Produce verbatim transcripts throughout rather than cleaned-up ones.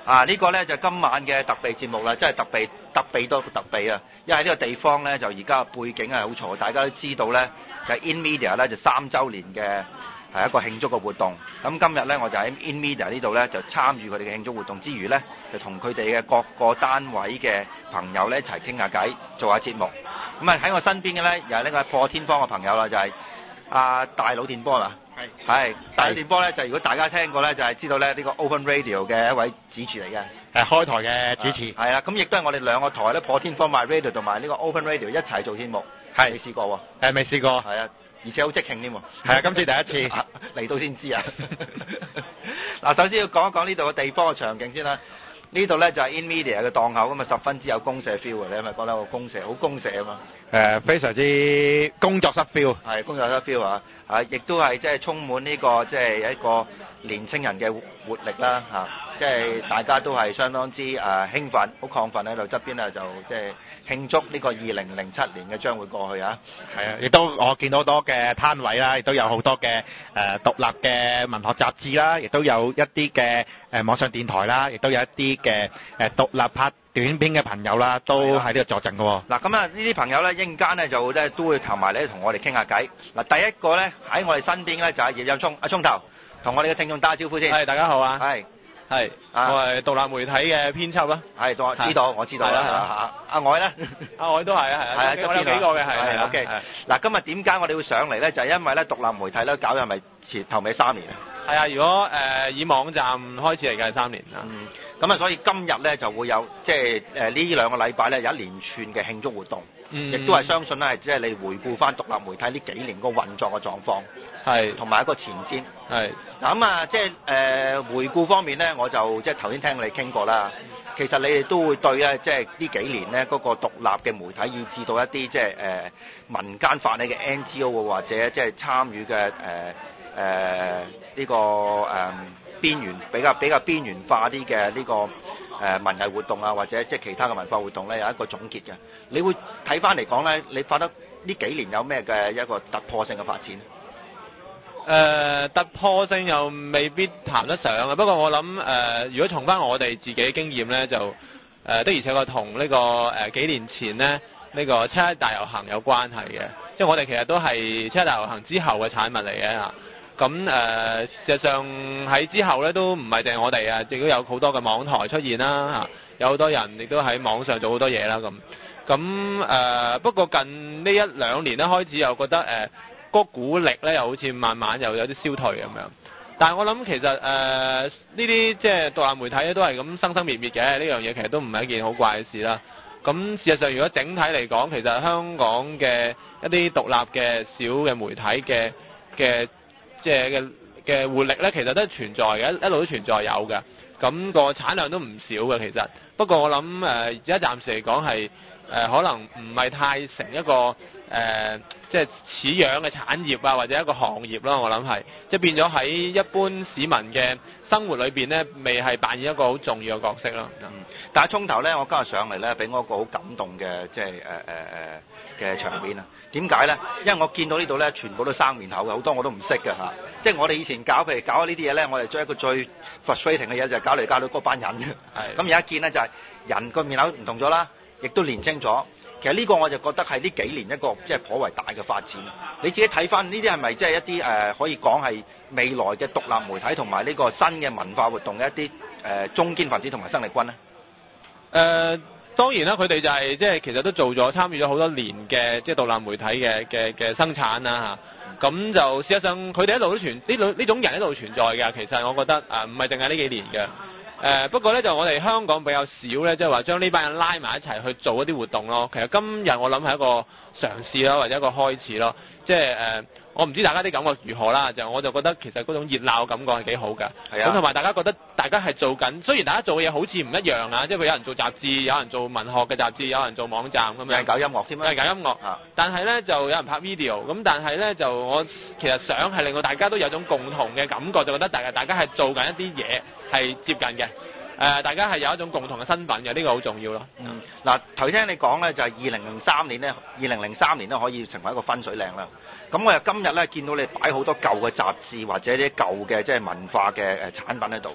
啊！呢、這個呢就今晚嘅特備節目啦，真係特備特備多特備啊！因為呢個地方呢，就而家背景係好嘈，大家都知道呢，就係 InMedia 呢就三週年嘅係一個慶祝嘅活動。咁今日呢，我就喺 InMedia 呢度呢，就參與佢哋嘅慶祝活動之餘呢，就同佢哋嘅各個單位嘅朋友呢一齊傾下偈，做下節目。咁啊喺我身邊嘅呢，又係呢個破天荒嘅朋友啦，就係、是、阿、啊、大佬電波啦。係，係大佬電波咧，就如果大家聽過咧，就係、是、知道咧呢、這個 Open Radio 嘅一位主持嚟嘅，係開台嘅主持。係啦、啊，咁亦都係我哋兩個台咧，破天荒 My Radio 同埋呢個 Open Radio 一齊做節目。係，未試過喎。誒，未試過。係啊，而且好即興添喎。係啊，今次第一次嚟到先知啊。嗱，首先要講一講呢度嘅地方嘅場景先啦。呢度咧就係 InMedia 嘅檔口，咁啊十分之有公社 feel 嘅，你係咪覺得個公社好公社啊嘛？誒、呃，非常之工作室 feel，係工作室 feel 啊！啊，亦都係即係充滿呢、這個即係、就是、一個年青人嘅活力啦嚇，即、啊、係、就是、大家都係相當之誒、啊、興奮，好亢奮喺度側邊啊，就即係慶祝呢個二零零七年嘅將會過去啊！係啊，亦都我見到好多嘅攤位啦，亦都有好多嘅誒、呃、獨立嘅文學雜誌啦，亦都有一啲嘅誒網上電台啦，亦都有一啲嘅誒獨立拍短片嘅朋友啦，都喺呢度坐陣嘅。嗱，咁啊呢啲朋友咧，一陣間咧就咧都會同埋咧同我哋傾下偈。嗱，第一個咧喺我哋身邊咧就係葉蔭聰，阿聰頭，同我哋嘅聽眾打下招呼先。係，大家好啊。係，係，我係獨立媒體嘅編輯啦。係，我知道，我知道啦。嚇，阿愛咧，阿愛都係啊，係啊，係啊，我有幾個嘅，係係 OK。嗱，今日點解我哋會上嚟咧？就係因為咧獨立媒體咧搞咗係咪前頭尾三年啊？係啊，如果誒以網站開始嚟計係三年啦。嗯。咁啊，所以今日咧就會有即係誒呢兩個禮拜咧有一連串嘅慶祝活動，亦、嗯、都係相信咧係即係你回顧翻獨立媒體呢幾年個運作嘅狀況，係同埋一個前瞻。係嗱咁啊，即係誒回顧方面咧，我就即係頭先聽你傾過啦。其實你哋都會對咧，即係呢幾年咧嗰個獨立嘅媒體，以至到一啲即係誒民間發起嘅 N G O 或者即係參與嘅誒誒呢個誒。呃邊緣比較比較邊緣化啲嘅呢個誒、呃、文藝活動啊，或者即係其他嘅文化活動咧，有一個總結嘅。你會睇翻嚟講咧，你覺得呢幾年有咩嘅一個突破性嘅發展？誒、呃、突破性又未必談得上啊。不過我諗誒、呃，如果從翻我哋自己經驗咧，就誒、呃、的而且確同呢個誒、呃、幾年前咧呢、呢個七一大遊行有關係嘅。即係我哋其實都係七一大遊行之後嘅產物嚟嘅嚇。咁誒、呃，事實上喺之後咧，都唔係淨係我哋啊，亦都有好多嘅網台出現啦嚇，有好多人亦都喺網上做好多嘢啦咁。咁誒、呃，不過近呢一兩年咧，開始又覺得誒，嗰、呃那個鼓力咧，又好似慢慢又有啲消退咁樣。但係我諗其實誒，呢啲即係獨立媒體咧，都係咁生生滅滅嘅，呢樣嘢其實都唔係一件好怪嘅事啦。咁事實上，如果整體嚟講，其實香港嘅一啲獨立嘅小嘅媒體嘅嘅。即係嘅嘅活力咧，其實都係存在嘅，一路都存在有嘅。咁、那個產量都唔少嘅，其實。不過我諗誒，而家暫時嚟講係誒，可能唔係太成一個誒、呃，即係似樣嘅產業啊，或者一個行業啦。我諗係，即係變咗喺一般市民嘅生活裏邊咧，未係扮演一個好重要嘅角色咯。嗯。但係衝頭咧，我今日上嚟咧，俾我一個好感動嘅，即係誒誒誒嘅場面啊！點解咧？因為我見到呢度咧，全部都生面口嘅，好多我都唔識嘅嚇。即係我哋以前搞，譬如搞呢啲嘢咧，我哋將一個最 frustrating 嘅嘢就係搞嚟搞到嗰班人嘅。係。咁而家見咧就係人個面口唔同咗啦，亦都年輕咗。其實呢個我就覺得係呢幾年一個即係頗為大嘅發展。你自己睇翻呢啲係咪即係一啲誒、呃、可以講係未來嘅獨立媒體同埋呢個新嘅文化活動嘅一啲誒、呃、中堅分子同埋生力軍咧？誒、呃。當然啦，佢哋就係即係其實都做咗參與咗好多年嘅即係獨立媒體嘅嘅嘅生產啦嚇。咁就事實上佢哋一路都存呢種呢種人一路存在嘅。其實我覺得誒唔係淨係呢幾年嘅。誒、呃、不過咧就我哋香港比較少咧，即係話將呢班人拉埋一齊去做一啲活動咯。其實今日我諗係一個嘗試咯，或者一個開始咯。即係誒，我唔知大家啲感覺如何啦。就我就覺得其實嗰種熱鬧感覺係幾好㗎。係啊。咁同埋大家覺得大家係做緊，雖然大家做嘅嘢好似唔一樣啊，即係佢有人做雜誌，有人做文學嘅雜誌，有人做網站咁樣。有人搞音樂添啊。有人搞音樂。啊。但係咧就有人拍 video，咁但係咧就我其實想係令到大家都有種共同嘅感覺，就覺得大家大家係做緊一啲嘢係接近嘅。誒、呃，大家係有一種共同嘅身份嘅，呢、這個好重要咯。嗯，嗱，頭先你講咧就係二零零三年咧，二零零三年咧可以成為一個分水嶺啦。咁我又今日咧見到你擺好多舊嘅雜誌或者啲舊嘅即係文化嘅誒產品喺度。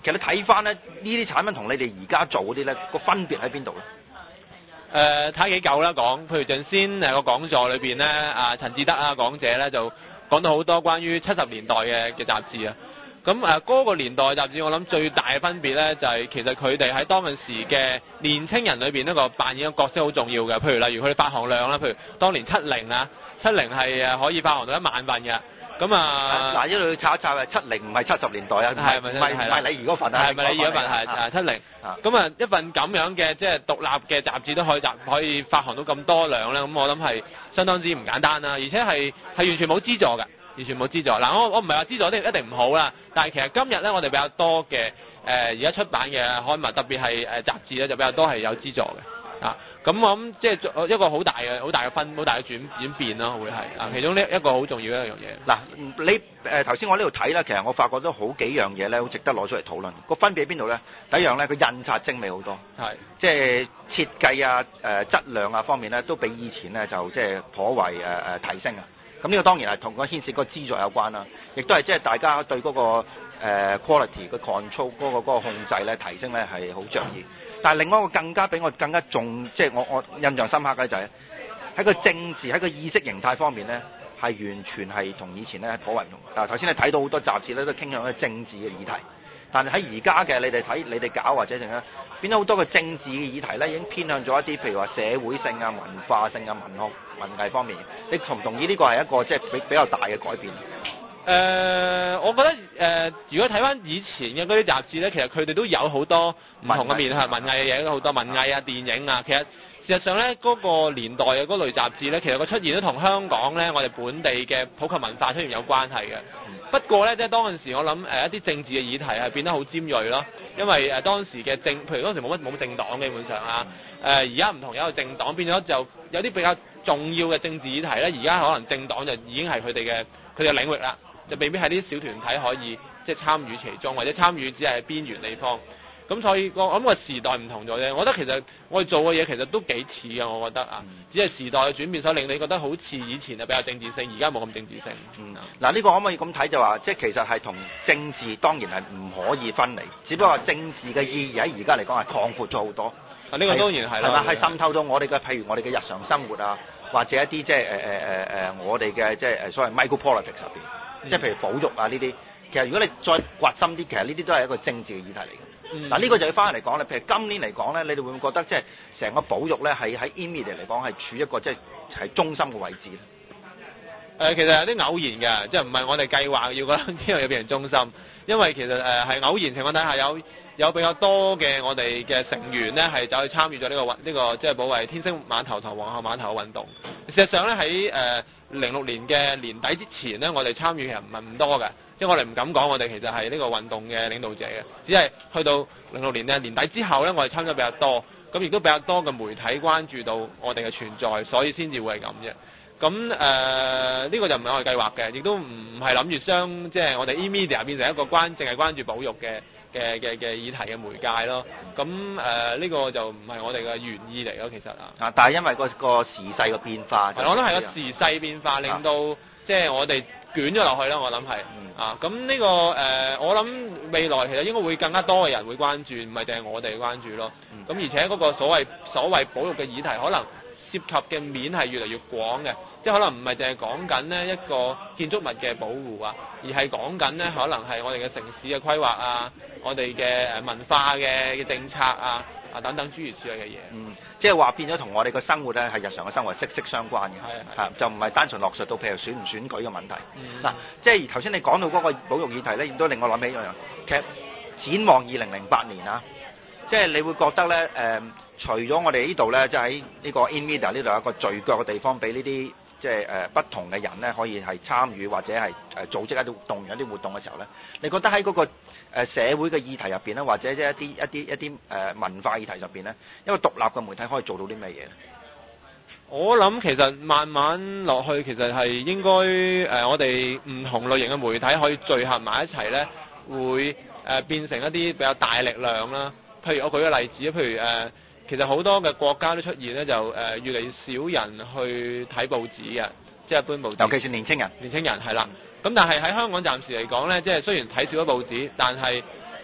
其實你睇翻咧呢啲產品同你哋而家做嗰啲咧個分別喺邊度咧？ 誒睇幾舊啦講，譬如陣先誒個講座裏邊咧，啊陳志德啊講者咧就講到好多關於七十年代嘅嘅雜誌啊。咁誒嗰個年代雜誌，我諗最大嘅分別咧就係、是、其實佢哋喺當陣時嘅年青人裏邊一個扮演嘅角色好重要嘅。譬如例如佢哋發行量啦，譬如當年七零啊，七零係誒可以發行到一萬份嘅。咁啊嗱，一路要查一查啊，七零唔係七十年代啊，唔係唔係唔係你而嗰份啊， 係咪你而嗰份係係七零？咁啊一份咁樣嘅即係獨立嘅雜誌都可以集可以發行到咁多量咧，咁我諗係相當之唔簡單啦，而且係係完全冇資助嘅。完全冇資助嗱，我我唔係話資助啲一定唔好啦，但係其實今日咧，我哋比較多嘅誒而家出版嘅刊物，特別係誒雜誌咧，就比較多係有資助嘅啊。咁我諗即係一個好大嘅好大嘅分好大嘅轉轉變咯，會係啊。其中呢一個好重要嘅一樣嘢。嗱， 你誒頭先我呢度睇啦，其實我發覺都好幾樣嘢咧，好值得攞出嚟討論。個分別喺邊度咧？第一樣咧，佢印刷精美好多，係即係設計啊、誒、呃、質量啊方面咧，都比以前咧就即係頗為誒誒、呃、提升啊。咁呢個當然係同個牽涉個資助有關啦，亦都係即係大家對嗰、那個、呃、quality 嘅 control 嗰、那個嗰、那個控制咧提升咧係好着意。但係另外一個更加比我更加重，即係我我印象深刻嘅就係喺個政治喺個意識形態方面咧，係完全係同以前咧頗為唔同。但係頭先你睇到好多雜誌咧都傾向一個政治嘅議題，但係喺而家嘅你哋睇你哋搞或者點樣，變咗好多嘅政治嘅議題咧已經偏向咗一啲譬如話社會性啊、文化性啊、文學文藝方面。你同唔同意呢個係一個即係比比較大嘅改變？ 誒、呃，我覺得誒、呃，如果睇翻以前嘅嗰啲雜誌咧，其實佢哋都有好多唔同嘅面向，文藝嘅嘢好多，文藝啊、電影啊，其實事實上咧嗰、那個年代嘅嗰類雜誌咧，其實個出現都同香港咧我哋本地嘅普及文化出現有關係嘅。嗯、不過咧，即係當陣時我諗誒、呃、一啲政治嘅議題係變得好尖鋭咯，因為誒、呃、當時嘅政，譬如當時冇乜冇乜政黨基本上啊，誒而家唔同有一個政黨，變咗就有啲比較重要嘅政治議題咧，而家可能政黨就已經係佢哋嘅佢哋嘅領域啦。就未必係啲小團體可以即係參與其中，或者參與只係邊緣地方。咁所以我諗個時代唔同咗啫。我覺得其實我哋做嘅嘢其實都幾似嘅，我覺得啊，嗯、只係時代嘅轉變所令你覺得好似以前係比較政治性，而家冇咁政治性。嗯， 嗱呢個可唔可以咁睇就話，即係其實係同政治當然係唔可以分離，只不過政治嘅意義喺而家嚟講係擴闊咗好多。 啊，呢、呢個當然係啦， 係滲透到我哋嘅，譬如我哋嘅日常生活啊，或者一啲即係誒誒誒誒我哋嘅即係誒所謂 micro politics 入邊。即係譬如保育啊呢啲，其實如果你再挖深啲，其實呢啲都係一個政治嘅議題嚟嘅。嗱呢、嗯、個就要翻嚟講咧，譬如今年嚟講咧，你哋會唔會覺得即係成個保育咧係喺 in media 嚟講係處一個即係係中心嘅位置咧？誒、 呃，其實有啲偶然嘅，即係唔係我哋計劃要覺得呢樣嘢變成中心，因為其實誒係、呃、偶然情況底下有有比較多嘅我哋嘅成員咧係走去參與咗呢個運呢、這個即係保衞天星碼頭同皇后碼頭嘅運動。事實上咧喺誒零六年嘅年底之前咧，我哋參與其實唔係咁多嘅，即係我哋唔敢講我哋其實係呢個運動嘅領導者嘅，只係去到零六年嘅年底之後咧，我哋參加比較多，咁亦都比較多嘅媒體關注到我哋嘅存在，所以先至會係咁啫。咁誒呢個就唔係我哋計劃嘅，亦都唔係諗住將即係我哋 eMedia 變成一個關淨係關注保育嘅嘅嘅嘅議題嘅媒介咯。咁誒呢個就唔係我哋嘅原意嚟咯，其實啊。啊， 但係因為個個時勢嘅變化， 係我諗係個時勢變化令到即係我哋捲咗落去啦。我諗係、嗯、啊。咁呢、這個誒、呃，我諗未來其實應該會更加多嘅人會關注，唔係淨係我哋關注咯。咁、嗯、而且嗰個所謂所謂保育嘅議題，可能涉及嘅面係越嚟越廣嘅，即係可能唔係淨係講緊呢一個建築物嘅保護啊，而係講緊呢可能係我哋嘅城市嘅規劃啊，我哋嘅誒文化嘅嘅政策啊啊等等諸如此類嘅嘢。嗯， 即係話變咗同我哋嘅生活咧係日常嘅生活息息相關嘅，係係就唔係單純落實到譬如選唔選舉嘅問題。嗱、嗯，即係頭先你講到嗰個保育議題咧，亦都令我諗起一樣嘢。其實展望二零零八年啊，即係你會覺得咧誒。呃除咗我哋呢度咧，即係喺呢個 in media 呢度有一個聚腳嘅地方，俾呢啲即係誒不同嘅人咧，可以係參與或者係誒組織一啲活動、一啲活動嘅時候咧，你覺得喺嗰個誒社會嘅議題入邊咧，或者即係一啲一啲一啲誒文化議題入邊咧，一個獨立嘅媒體可以做到啲咩嘢咧？ 我諗其實慢慢落去，其實係應該誒、呃、我哋唔同類型嘅媒體可以聚合埋一齊咧，會誒、呃、變成一啲比較大力量啦。譬如我舉個例子啊，譬如誒。呃其實好多嘅國家都出現咧，就誒、呃、越嚟越少人去睇報紙嘅，即係一般報紙。尤其是年青人，年青人係啦。咁但係喺香港暫時嚟講咧，即係雖然睇少咗報紙，但係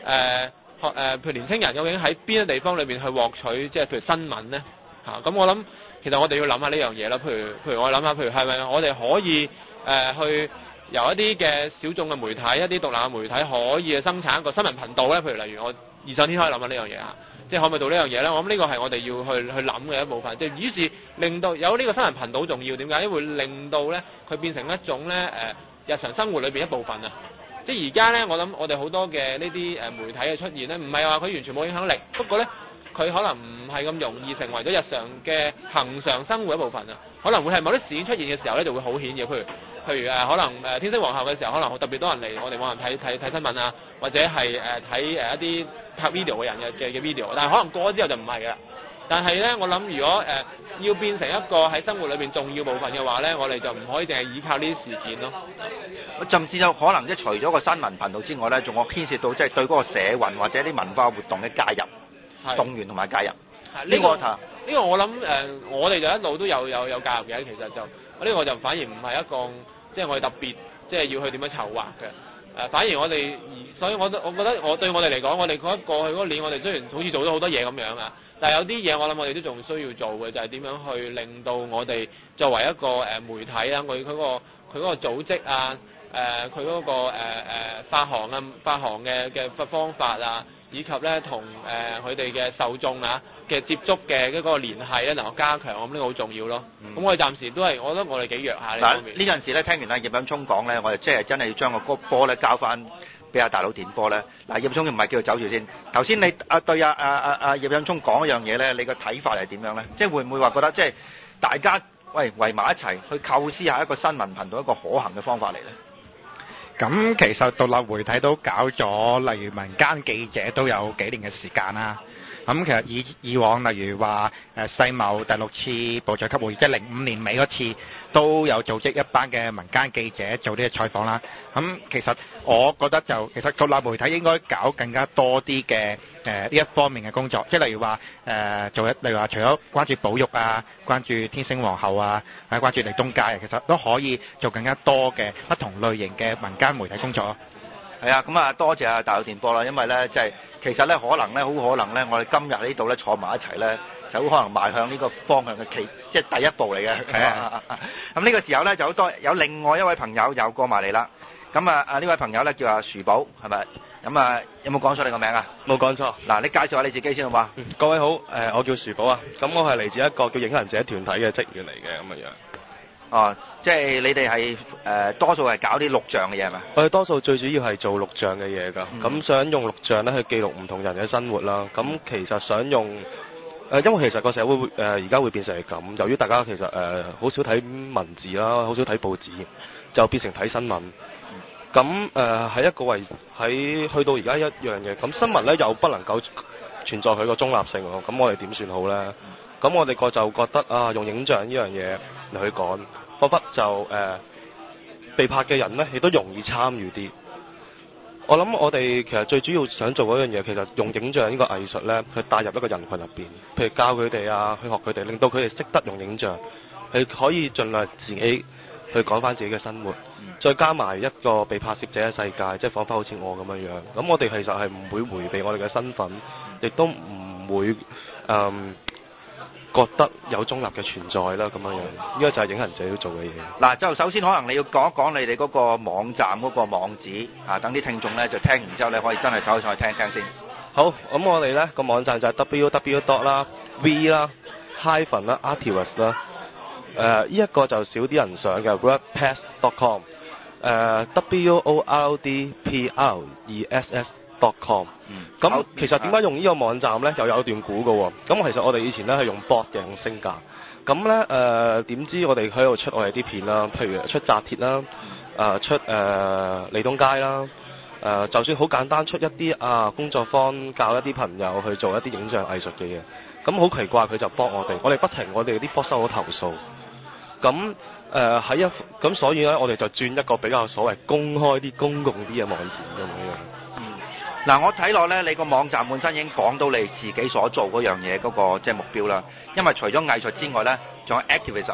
誒學誒譬如年青人究竟喺邊啲地方裏邊去獲取即係譬如新聞咧嚇？咁、啊、我諗其實我哋要諗下呢樣嘢啦。譬如譬如我諗下，譬如係咪我哋可以誒、呃、去由一啲嘅小眾嘅媒體、一啲獨立嘅媒體可以去生產一個新聞頻道咧？譬如例如我異想天開諗下呢樣嘢嚇。即係可唔可以做呢樣嘢咧？我諗呢個係我哋要去去諗嘅一部分。即係於是令到有呢個新聞頻道重要，點解？因為令到咧佢變成一種咧誒、呃、日常生活裏邊一部分啊！即係而家咧，我諗我哋好多嘅呢啲誒媒體嘅出現咧，唔係話佢完全冇影響力，不過咧佢可能唔係咁容易成為咗日常嘅恆常生活一部分啊！可能會係某啲事件出現嘅時候咧，就會好顯嘅。譬如譬如誒，可能誒天色皇后嘅時候，可能特別多人嚟我哋網上睇睇睇新聞啊，或者係誒睇誒一啲拍 video 嘅人嘅嘅嘅 video，但係可能過咗之後就唔係嘅。但係咧，我諗如果誒、呃、要變成一個喺生活裏邊重要部分嘅話咧，我哋就唔可以淨係依靠呢啲事件咯。 甚至有可能即係除咗個新聞頻道之外咧，仲有牽涉到即係對嗰個社運或者啲文化活動嘅介入、動員同埋介入。呢、這個呢、這個我諗誒、呃，我哋就一路都有有有介入嘅。其實就呢、這個就反而唔係一個即係我哋特別即係要去點樣籌劃嘅。誒、呃，反而我哋，所以我都我覺得我對我哋嚟講，我哋嗰過去嗰年，我哋雖然好似做咗好多嘢咁樣啊，但係有啲嘢我諗我哋都仲需要做嘅，就係、是、點樣去令到我哋作為一個誒、呃、媒體啊，佢佢、嗰個佢嗰個組織啊，誒佢嗰個誒誒、呃、發行啊發行嘅嘅方法啊，以及咧同誒佢哋嘅受眾啊嘅接觸嘅嗰個聯繫咧能夠加強，我諗呢個好重要咯。咁、嗯、我哋暫時都係，我覺得我哋幾弱下呢方面。嗱呢陣時咧，聽完阿葉錦聰講咧，我哋即係真係要將個波咧交翻俾阿大佬電波咧。嗱，葉錦聰唔係叫佢走住先。頭先你啊對阿阿阿阿葉錦聰講一樣嘢咧，你個睇法係點樣咧？即係會唔會話覺得即係大家喂圍埋一齊去構思下一個新聞頻道一個可行嘅方法嚟咧？ 咁其實獨立媒體都搞咗，例如民間記者都有幾年嘅時間啦。咁其實以以往例如話誒世貿第六次部長級會議，即係零五年尾嗰次，都有組織一班嘅民間記者做呢個採訪啦。咁其實我覺得就其實獨立媒體應該搞更加多啲嘅誒呢一方面嘅工作，即係例如話誒、呃、做一例如話除咗關注保育啊、關注天星皇后啊、或者關注利東街啊，其實都可以做更加多嘅不同類型嘅民間媒體工作。 係啊，咁啊多謝阿大佬電波啦，因為咧即係其實咧可能咧好可能咧，我哋今日喺呢度咧坐埋一齊咧，就好可能邁向呢個方向嘅其即係第一步嚟嘅。係啊，咁呢個時候咧就好多有另外一位朋友又過埋嚟啦。咁啊啊呢位朋友咧叫阿樹寶，係咪？咁啊有冇講錯你個名啊？ 冇講錯。嗱， 你介紹下你自己先好嘛？ 嗯，各位好，誒、呃、我叫樹寶啊，咁我係嚟自一個叫影行者團體嘅職員嚟嘅咁嘅樣。 哦，即係你哋係誒多數係搞啲錄像嘅嘢係咪？ 我哋多數最主要係做錄像嘅嘢㗎，咁、嗯、想用錄像咧去記錄唔同人嘅生活啦。咁其實想用誒、呃，因為其實個社會會誒而家會變成係咁，由於大家其實誒好、呃、少睇文字啦，好少睇報紙，就變成睇新聞。咁誒喺一個位喺去到而家一樣嘅，咁新聞咧又不能夠存在佢個中立性喎。咁我哋點算好咧？咁我哋個就覺得啊，用影像呢樣嘢嚟去講。嗰筆就誒、呃、被拍嘅人呢，亦都容易參與啲。我諗我哋其實最主要想做嗰樣嘢，其實用影像呢個藝術呢，去帶入一個人群入邊，譬如教佢哋啊，去學佢哋，令到佢哋識得用影像，係可以盡量自己去講翻自己嘅生活，再加埋一個被拍攝者嘅世界，即係彷彿好似我咁樣樣。咁我哋其實係唔會迴避我哋嘅身份，亦都唔會誒。嗯覺得有中立嘅存在啦，咁樣樣，呢個就係影行者要做嘅嘢。 嗱，就首先可能你要講一講你哋嗰個網站嗰個網址啊，等啲聽眾咧就聽完之後咧可以真係走上去聽聽先。 好，咁我哋咧個網站就係 w w w 啦 v 啦 hyphen 啦 artivist 啦，誒呢一個就少啲人上嘅 wordpress dot com， 誒 w o r d p r e s s dot com。咁、嗯、其實點解用呢個網站呢？又有一段古嘅喎。咁其實我哋以前呢係用 bot 嘅，用星架。咁呢誒點知我哋喺度出我哋啲片啦，譬如出紮鐵啦，誒、呃、出誒、呃、利東街啦，誒、呃、就算好簡單出一啲啊工作坊教一啲朋友去做一啲影像藝術嘅嘢。咁好奇怪佢就幫我哋，我哋不停我哋啲科收到投訴。咁誒喺一咁所以呢，我哋就轉一個比較所謂公開啲、公共啲嘅網站咁樣。 嗱，我睇落咧，你個網站本身已經講到你自己所做嗰樣嘢嗰個即係目標啦。因為除咗藝術之外咧，仲有 activism，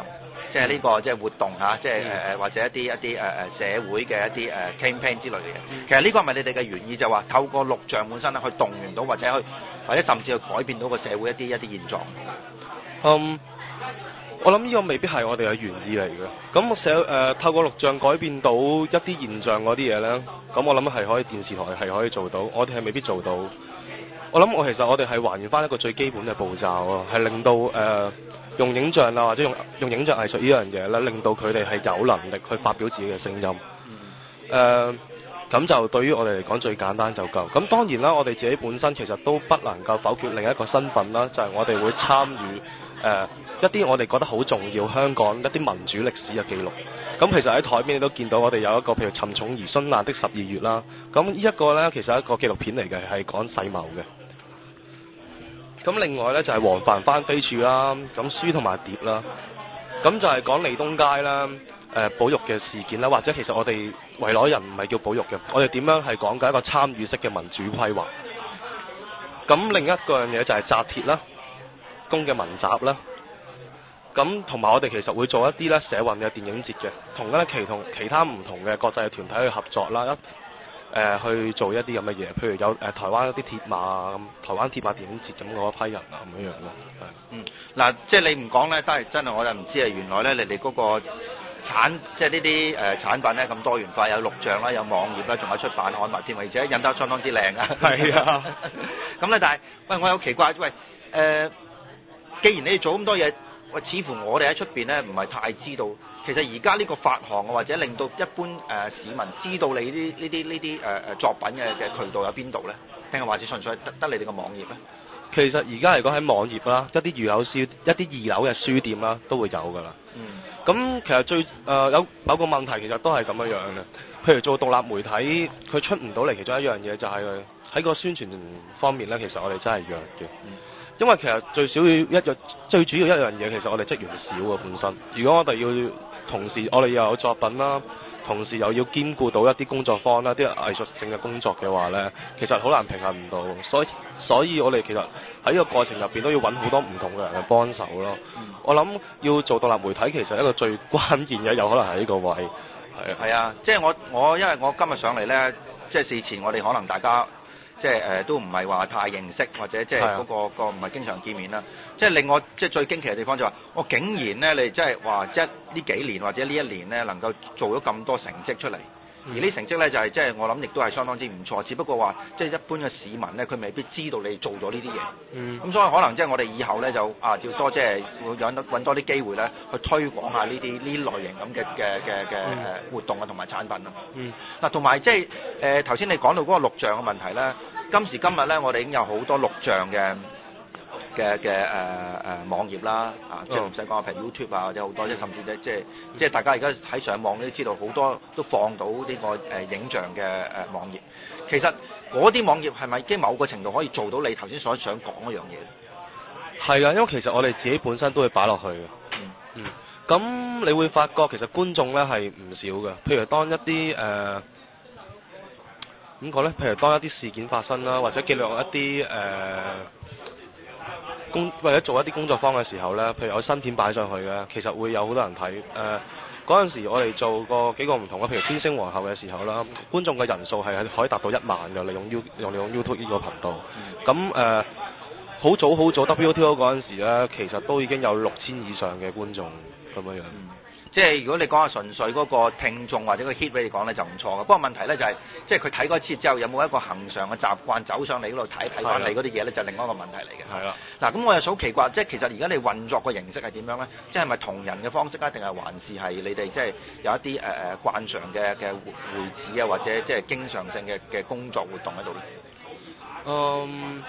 即係呢個即係活動嚇，即係誒誒或者一啲一啲誒誒社會嘅一啲誒 campaign 之類嘅嘢。其實呢個係咪你哋嘅原意就話透過錄像本身咧去動員到或者去或者甚至去改變到個社會一啲一啲現狀？ 嗯，我諗呢個未必係我哋嘅原意嚟嘅。咁社誒透過錄像改變到一啲現象嗰啲嘢咧，咁我諗係可以電視台係可以做到，我哋係未必做到。我諗我其實我哋係還原翻一個最基本嘅步驟啊，係令到誒、呃、用影像啊或者用用影像藝術呢樣嘢咧，令到佢哋係有能力去發表自己嘅聲音。誒、呃，咁就對於我哋嚟講最簡單就夠。咁當然啦，我哋自己本身其實都不能夠否決另一個身份啦，就係、是、我哋會參與誒、呃、一啲我哋覺得好重要香港一啲民主歷史嘅記錄。咁其實喺台面你都見到我哋有一個譬如沉重而絢爛的十二月啦。咁呢一個咧其實係一個紀錄片嚟嘅，係講世貿嘅。咁另外咧就係、是、黃帆翻飛處啦，咁書同埋碟啦，咁就係講利東街啦，誒、呃、保育嘅事件啦，或者其實我哋圍內人唔係叫保育嘅，我哋點樣係講緊一個參與式嘅民主規劃。咁另一個樣嘢就係紮鐵啦，公嘅民集啦，咁同埋我哋其實會做一啲咧社運嘅電影節嘅，同咧其同其他唔同嘅國際嘅團體去合作啦。誒、呃、去做一啲咁嘅嘢，譬如有誒、呃、台灣一啲鐵馬啊，咁台灣鐵馬電影節咁嗰一批人啊咁樣樣咯，係。 嗯，嗱，即係你唔講咧，真係真係我就唔知啊！原來咧，你哋嗰個產即係呢啲誒產品咧咁多元化，有錄像啦，有網頁啦，仲有出版刊物添，而且印得相當之靚啊！ 係啊， 咁咧，但係喂，我有奇怪，喂誒、呃，既然你哋做咁多嘢，喂，似乎我哋喺出邊咧唔係太知道。其實而家呢個發行啊，或者令到一般誒、呃、市民知道你呢呢啲呢啲誒誒作品嘅嘅渠道有邊度咧？定係還是純粹得得你哋個網頁咧？ 其實而家嚟講喺網頁啦，一啲二樓書、一啲二樓嘅書店啦，都會有㗎啦。嗯。咁其實最誒、呃、有某個問題，其實都係咁樣樣嘅。譬如做獨立媒體，佢出唔到嚟，其中一樣嘢就係喺個宣傳方面咧，其實我哋真係弱嘅。嗯。因為其實最少要一樣，最主要一樣嘢，其實我哋職員少啊本身。如果我哋要同時，我哋又有作品啦，同時又要兼顧到一啲工作坊啦、啲藝術性嘅工作嘅話咧，其實好難平衡唔到。所以，所以我哋其實喺呢個過程入邊都要揾好多唔同嘅人去幫手咯。嗯、我諗要做獨立媒體，其實一個最關鍵嘅有可能係呢個位。係啊， 係啊，即係我我因為我今日上嚟咧，即係事前我哋可能大家。即係誒、呃、都唔係話太認識，或者即係嗰、那個、啊、個唔係經常見面啦。即係令我即係最驚奇嘅地方就話、是，我竟然咧你即係話即係呢幾年或者呢一年咧能夠做咗咁多成績出嚟，嗯、而呢成績咧就係即係我諗亦都係相當之唔錯。只不過話即係一般嘅市民咧，佢未必知道你做咗呢啲嘢。嗯。咁所以可能即係我哋以後咧就啊，要多即係會揾多揾多啲機會咧去推廣下呢啲呢類型咁嘅嘅嘅嘅誒活動啊同埋產品咯。嗯。嗱，同埋即係誒頭先你講到嗰個錄像嘅問題咧。今時今日咧，我哋已經有好多錄像嘅嘅嘅誒誒網頁啦，啊，即係唔使講，譬如 YouTube 啊，或者好多，即係甚至即即即係大家而家喺上網都知道好多都放到呢個誒影像嘅誒網頁。其實嗰啲網頁係咪已經某個程度可以做到你頭先所想講嗰樣嘢？ 係啊，因為其實我哋自己本身都會擺落去嘅。嗯嗯。咁你會發覺其實觀眾咧係唔少嘅，譬如當一啲誒。呃點講咧？譬如當一啲事件發生啦，或者記錄一啲誒、呃、工，或者做一啲工作坊嘅時候咧，譬如有新片擺上去嘅，其實會有好多人睇。誒嗰陣時我哋做過幾個唔同嘅，譬如天星皇后嘅時候啦，觀眾嘅人數係可以達到一萬嘅，利用 U 用利用 YouTube 呢個頻道。咁誒好早好早 W T O 嗰陣時咧，其實都已經有六千以上嘅觀眾咁樣樣。嗯即係如果你講下純粹嗰個聽眾或者個 hit 俾你講咧就唔錯嘅，不過問題咧就係、是、即係佢睇嗰次之後有冇一個恆常嘅習慣走上嚟嗰度睇睇翻你嗰啲嘢咧，就另外一個問題嚟嘅。係啦。嗱咁我又好奇怪，即係其實而家你運作嘅形式係點樣咧？即係咪同人嘅方式啊，定係還是係你哋即係有一啲誒誒慣常嘅嘅會址啊，或者即係經常性嘅嘅工作活動喺度咧？嗯。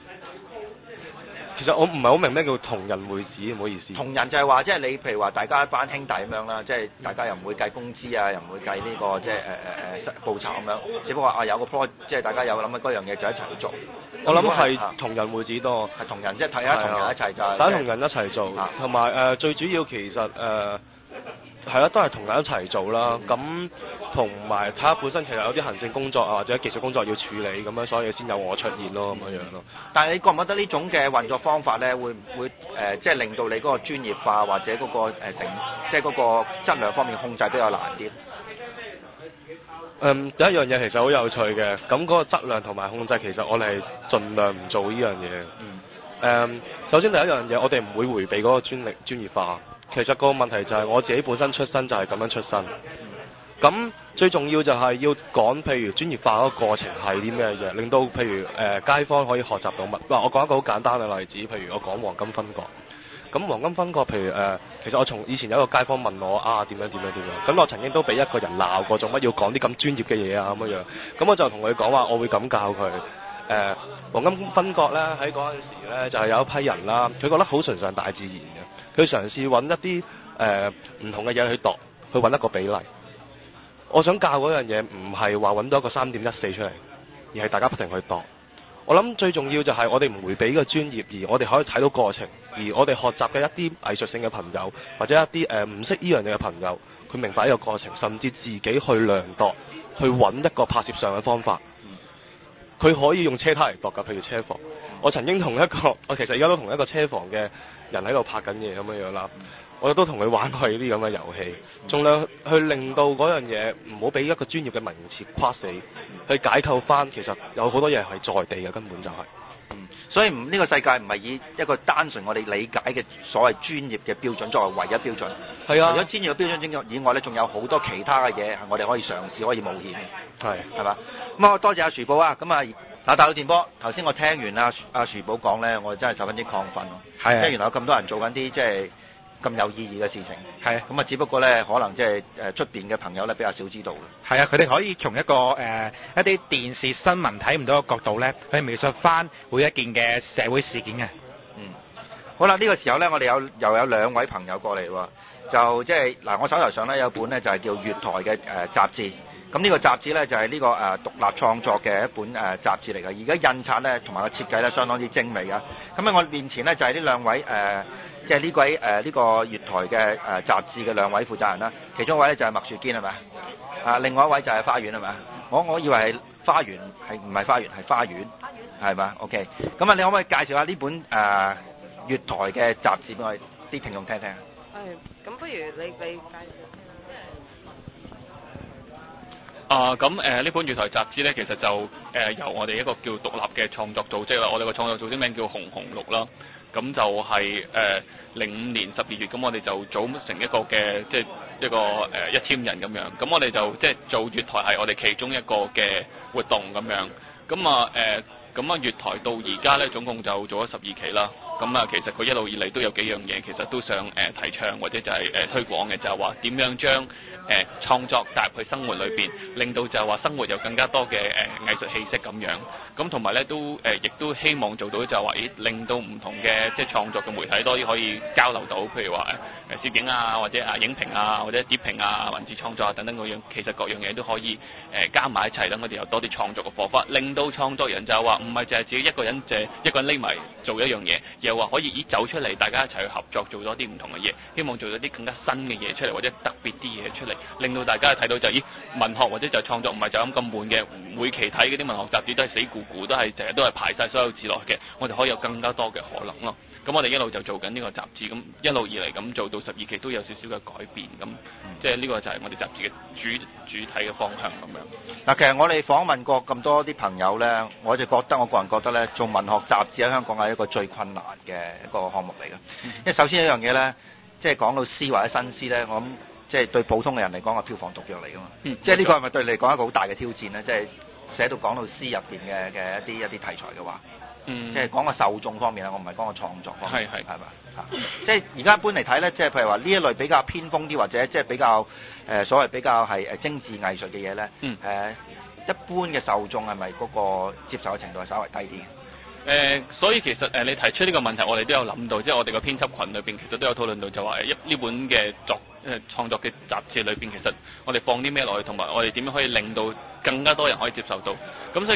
其實我唔係好明咩叫同人會址，唔好意思。 同人就係話，即係你譬如話大家一班兄弟咁樣啦，即係大家又唔會計工資啊，又唔會計呢、這個即係誒誒誒報酬咁樣，只不過啊有個 project，即係大家有諗緊嗰樣嘢就一齊去做。 我諗係同人會址多， 係同人即係睇下同人一齊就係。 大家同人一齊做，同埋誒最主要其實誒係啦，都係同人一齊做啦。咁、嗯、 同埋睇下本身其實有啲行政工作啊或者技術工作要處理，咁樣所以先有我出現咯，咁樣樣咯。 但係你覺唔覺得呢種嘅運作方法咧，會唔會誒、呃、即係令到你嗰個專業化或者嗰、那個、呃、成即係嗰個質量方面控制比較難啲？ 嗯，第一樣嘢其實好有趣嘅，咁嗰個質量同埋控制其實我哋係盡量唔做呢樣嘢。 嗯。 誒、嗯，首先第一樣嘢，我哋唔會迴避嗰個專力專業化。其實個問題就係我自己本身出身就係咁樣出身。咁最重要就係要講，譬如專業化嗰個過程係啲咩嘢，令到譬如誒、呃、街坊可以學習到乜。嗱，我講一個好簡單嘅例子，譬如我講黃金分割。咁黃金分割，譬如誒、呃，其實我從以前有一個街坊問我啊，點樣點樣點樣，咁我曾經都俾一個人鬧過，做乜要講啲咁專業嘅嘢啊咁樣樣。咁我就同佢講話，我會咁教佢。誒、呃，黃金分割咧，喺嗰陣時咧，就係、是、有一批人啦，佢覺得好崇尚大自然嘅，佢嘗試揾一啲誒唔同嘅嘢去度，去揾一個比例。我想教嗰樣嘢，唔係話揾到一個三點一四出嚟，而係大家不停去度。我諗最重要就係我哋唔迴避呢個專業，而我哋可以睇到過程，而我哋學習嘅一啲藝術性嘅朋友，或者一啲誒唔識呢樣嘢嘅朋友，佢明白呢個過程，甚至自己去量度，去揾一個拍攝上嘅方法。佢可以用車胎嚟度㗎，譬如車房。我曾經同一個，我其實而家都同一個車房嘅人喺度拍緊嘢咁樣樣啦。我都同佢玩過呢啲咁嘅遊戲，盡量去令到嗰樣嘢唔好俾一個專業嘅名詞框死，去解構翻其實有好多嘢係在地嘅，根本就係、是。 嗯，所以唔呢、這個世界唔係以一個單純我哋理解嘅所謂專業嘅標準作為唯一標準。係啊。除咗專業嘅標準以外咧，仲有好多其他嘅嘢係我哋可以嘗試可以冒險嘅。係。係嘛？咁啊，多謝阿薯寶啊！咁啊，嗱，大佬電波，頭先我聽完阿阿薯寶講咧，我真係十分之亢奮。係。因為原來有咁多人做緊啲即係咁有意義嘅事情，係咁啊！只不過咧，可能即係誒出邊嘅朋友咧比較少知道嘅。係啊，佢哋可以從一個誒、呃、一啲電視新聞睇唔到嘅角度咧，去描述翻每一件嘅社會事件嘅。嗯，好啦，呢、這個時候咧，我哋有又有兩位朋友過嚟喎，就即係嗱，我手頭上咧有本咧就係、是、叫月台嘅誒、呃、雜誌。咁呢個雜誌咧就係、是、呢、這個誒、呃、獨立創作嘅一本誒、呃、雜誌嚟嘅。而家印刷咧同埋個設計咧相當之精美嘅。咁喺我面前咧就係、是、呢兩位誒。呃即係呢位誒呢、呃這個月台嘅誒、呃、雜誌嘅兩位負責人啦，其中一位咧就係麥樹堅係咪？啊，另外一位就係花園係咪？我我以為係花園，係唔係花園？係花園，係嘛 ？OK，咁啊，你可唔可以介紹下呢本誒、呃、月台嘅雜誌俾我哋啲聽眾聽聽？ 係，咁不如你你介紹。 啊，咁誒呢本月台雜誌咧，其實就誒、呃、由我哋一個叫獨立嘅創作組織啦，我哋個創作組織名叫紅紅綠啦。咁就係誒零五年十二月，咁我哋就組成一個嘅即係一個誒、呃、一 team 人咁樣，咁我哋就即係做月台係我哋其中一個嘅活動咁樣，咁啊誒咁啊月台到而家咧總共就做咗十二期啦，咁啊其實佢一路以嚟都有幾樣嘢，其實都想誒、呃、提倡或者就係、是、誒、呃、推廣嘅，就係話點樣將誒、呃、創作踏入去生活裏邊，令到就係話生活有更加多嘅誒、呃、藝術氣息咁樣。咁同埋咧都誒，亦、呃、都希望做到就係話，咦，令到唔同嘅即係創作嘅媒體多啲可以交流到，譬如話誒誒攝影啊，或者啊影評啊，或者碟評啊、文字創作啊等等嗰樣，其實各樣嘢都可以誒、呃、加埋一齊，等我哋有多啲創作嘅火花，令到創作人就係話唔係淨係自己一個人，就係一個人匿埋做一樣嘢，又話可以咦走出嚟，大家一齊去合作做多啲唔同嘅嘢，希望做咗啲更加新嘅嘢出嚟，或者特別啲嘢出嚟，令到大家睇到就咦文學或者就創作唔係就咁咁悶嘅，每期睇嗰啲文學雜誌都係死咕咕都係成日都係排晒所有字落嘅，我哋可以有更加多嘅可能咯。咁我哋一路就做緊呢個雜誌，咁一路以嚟咁做到十二期都有少少嘅改變，咁即係呢個就係我哋雜誌嘅主主體嘅方向咁樣。嗱，其實我哋訪問過咁多啲朋友咧，我就覺得我個人覺得咧，做文學雜誌喺香港係一個最困難嘅一個項目嚟嘅。嗯、因為首先一樣嘢咧，即係講到詩或者新詩咧，我諗即係對普通嘅人嚟講係票房毒藥嚟㗎嘛。嗯、即係呢個係咪對你嚟講一個好大嘅挑戰咧？即係寫到講到詩入邊嘅嘅一啲一啲題材嘅話。嗯，即係講個受眾方面啊，我唔係講個創作方面，係係係嘛嚇。即係而家一般嚟睇咧，即係譬如話呢一類比較偏鋒啲，或者即係比較誒、呃、所謂比較係誒精緻藝術嘅嘢咧，嗯誒、呃、一般嘅受眾係咪嗰個接受嘅程度係稍微低啲嘅？誒、呃，所以其實誒、呃、你提出呢個問題，我哋都有諗到，即係我哋個編輯群裏邊其實都有討論到，就話一呢本嘅作誒創作嘅雜誌裏邊，其實我哋放啲咩落去，同埋我哋點樣可以令到更加多人可以接受到。咁所以其實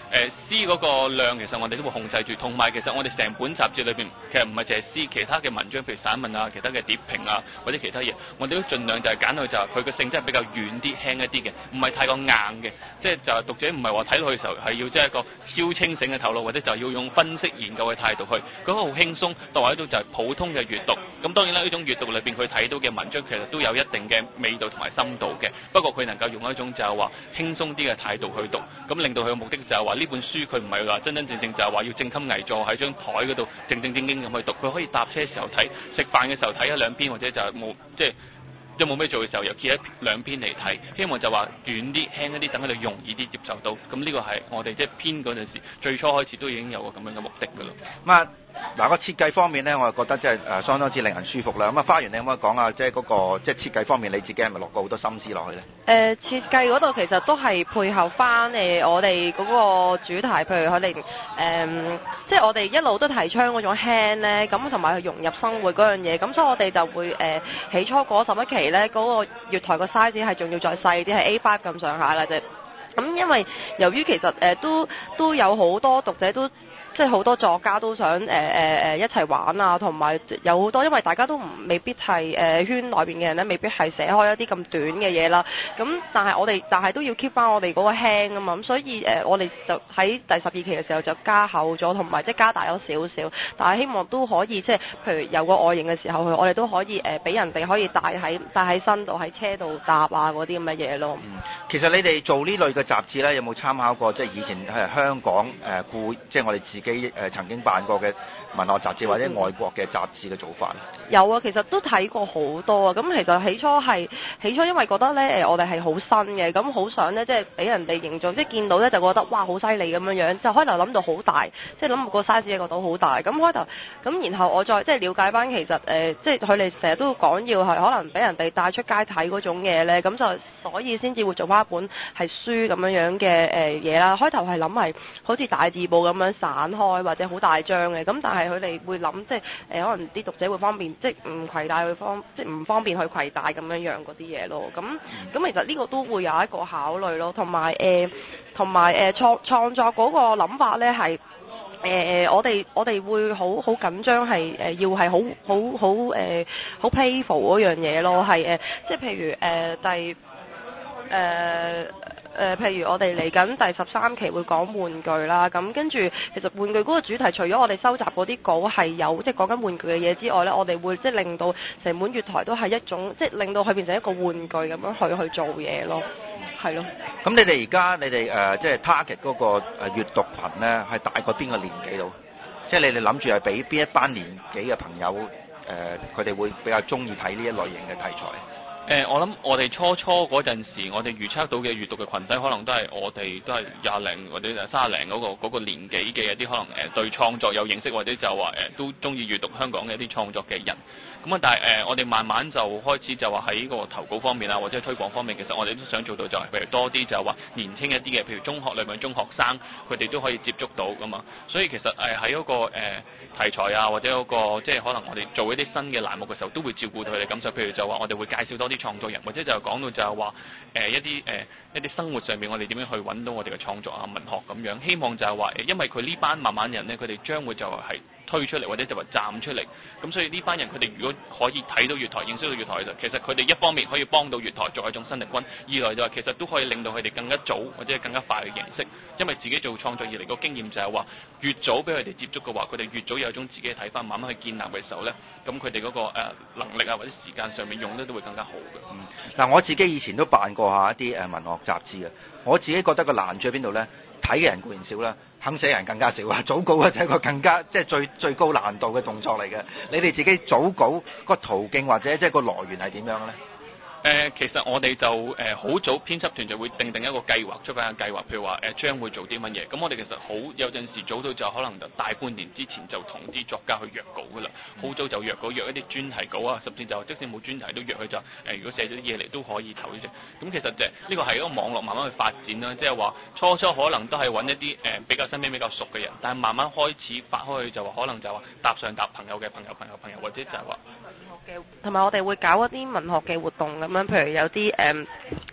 誒詩嗰個量其實我哋都會控制住，同埋其實我哋成本雜誌裏邊其實唔係淨係詩，其他嘅文章譬如散文啊、其他嘅碟評啊或者其他嘢，我哋都盡量就係揀到就係佢嘅性質係比較軟啲、輕一啲嘅，唔係太過硬嘅，即係就係讀者唔係話睇落去嘅時候係要即係一個超清醒嘅頭腦，或者就要用分析研究嘅態度去，嗰個好輕鬆，當為一種就係普通嘅閱讀。咁當然啦，呢種閱讀裏邊佢睇到嘅文章其實都有一定嘅味道同埋深度嘅，不過佢能夠用一種就係話輕鬆啲嘅態度去讀，咁令到佢嘅目的就係話呢本書佢唔係話真真正正就係話要正襟危坐喺張台嗰度正正經經咁去讀，佢可以搭車時候睇，食飯嘅時候睇一兩篇，或者就係冇即係即係冇咩做嘅時候又揭一兩篇嚟睇，希望就話短啲輕一啲，等佢哋容易啲接受到。咁呢個係我哋即係編嗰陣時最初開始都已經有個咁樣嘅目的㗎咯。 咁啊嗱，個設計方面咧，我就覺得即係誒相當之令人舒服啦。咁啊，花園你可唔可以講下即係嗰個即係設計方面，你自己係咪落過好多心思落去咧？ 誒、呃、設計嗰度其實都係配合翻誒我哋嗰個主題，譬如佢哋誒，即係我哋一路都提倡嗰種輕咧，咁同埋去融入生活嗰樣嘢，咁所以我哋就會誒、呃、起初嗰十一期咧，嗰、那個月台個 size 係仲要再細啲，係 A 五 咁上下嘅啫。咁因為由於其實誒、呃、都都有好多讀者都。即係好多作家都想誒誒誒一齊玩啊，同埋有好多，因為大家都唔未必係誒、呃、圈內邊嘅人咧，未必係寫開一啲咁短嘅嘢啦。咁但係我哋但係都要 keep 翻我哋嗰個輕啊嘛。咁所以誒、呃、我哋就喺第十二期嘅時候就加厚咗，同埋即係加大咗少少。但係希望都可以即係譬如有個外形嘅時候，我哋都可以誒俾、呃、人哋可以帶喺帶喺身度，喺車度搭啊嗰啲咁嘅嘢咯。 嗯，其實你哋做呢類嘅雜誌咧，有冇參考過即係以前係香港誒故、呃、即係我哋自己誒、呃、曾經辦過嘅文學雜誌或者外國嘅雜誌嘅做法？ 有啊，其實都睇過好多啊。咁其實起初係起初因為覺得咧誒我哋係好新嘅，咁好想咧即係俾人哋營造，即係見到咧就覺得哇好犀利咁樣樣，就開頭諗到好大，即係諗個 size 嘅個島好大。咁開頭咁然後我再即係了解翻其實誒、呃、即係佢哋成日都講要係可能俾人哋帶出街睇嗰種嘢咧，咁就所以先至會做翻一本係書咁樣樣嘅誒嘢啦。開頭係諗係好似大字報咁樣散開或者好大張嘅，咁但係佢哋會諗即係誒、呃、可能啲讀者會方便，即係唔攜帶去方，即係唔方便去攜帶咁樣樣嗰啲嘢咯。咁咁其實呢個都會有一個考慮咯，同埋誒同埋誒創創作嗰個諗法咧係誒我哋我哋會好好緊張係誒、呃、要係好好好誒好 playful 嗰樣嘢咯，係誒、呃、即係譬如誒、呃、第誒。呃誒、呃，譬如我哋嚟緊第十三期會講玩具啦，咁跟住其實玩具嗰個主題，除咗我哋收集嗰啲稿係有即係講緊玩具嘅嘢之外呢，我哋會即係令到成本月台都係一種即係令到佢變成一個玩具咁樣去去做嘢咯，係咯。咁你哋而家你哋誒、呃、即係 target 嗰個誒閱讀群呢，係大概邊個年紀度？即係你哋諗住係俾邊一班年紀嘅朋友誒，佢、呃、哋會比較中意睇呢一類型嘅題材？ 誒、呃，我諗我哋初初嗰陣時，我哋預測到嘅閱讀嘅群體，可能都係我哋都係廿零或者三十零嗰個嗰、嗰個年紀嘅一啲可能誒、呃、對創作有認識，或者就話誒、呃、都中意閱讀香港嘅一啲創作嘅人。咁啊，但係誒、呃，我哋慢慢就開始就話喺個投稿方面啊，或者推廣方面，其實我哋都想做到就係譬如多啲就係話年輕一啲嘅，譬如中學裏面中學生，佢哋都可以接觸到噶嘛。所以其實誒喺嗰個誒、呃、題材啊，或者嗰、嗰個即係可能我哋做一啲新嘅欄目嘅時候，都會照顧到佢哋感受。譬如就話我哋會介紹多啲創作人，或者就講到就係話誒一啲誒、呃、一啲生活上面我哋點樣去揾到我哋嘅創作啊文學咁樣。希望就係話誒，因為佢呢班慢慢人咧，佢哋將會就係推出嚟，或者就話站出嚟。咁所以呢班人佢哋如果可以睇到月台，認識到月台嘅時候，其實佢哋一方面可以幫到月台作為一種新力軍，二來就話其實都可以令到佢哋更加早或者更加快去認識，因為自己做創作以嚟個經驗就係話，越早俾佢哋接觸嘅話，佢哋越早有一種自己嘅睇法，慢慢去建立嘅時候呢，咁佢哋嗰個誒、呃、能力啊或者時間上面用得都會更加好嘅。 嗯，嗱我自己以前都辦過下一啲誒文學雜誌嘅，我自己覺得個難處喺邊度呢？睇嘅人固然少啦，肯寫人更加少啊！組稿啊就係一個更加即係最最高難度嘅動作嚟嘅。你哋自己組稿個途徑或者即係個來源係點樣呢？ 誒、呃，其實我哋就誒好、呃、早編輯團就會定定一個計劃，出版嘅計劃，譬如話誒、呃、將會做啲乜嘢。咁我哋其實好有陣時早到就可能就大半年之前就同啲作家去約稿噶啦，好早就約稿，約一啲專題稿啊，甚至就即使冇專題都約佢就誒、呃，如果寫咗啲嘢嚟都可以投呢隻。咁其實就呢、呢個係一個網絡慢慢去發展啦，即係話初初可能都係揾一啲誒、呃、比較身邊比較熟嘅人，但係慢慢開始發開去就話可能就話搭上搭朋友嘅朋友朋友朋友，或者就係話。 同埋我哋會搞一啲文學嘅活動咁樣，譬如有啲誒、嗯、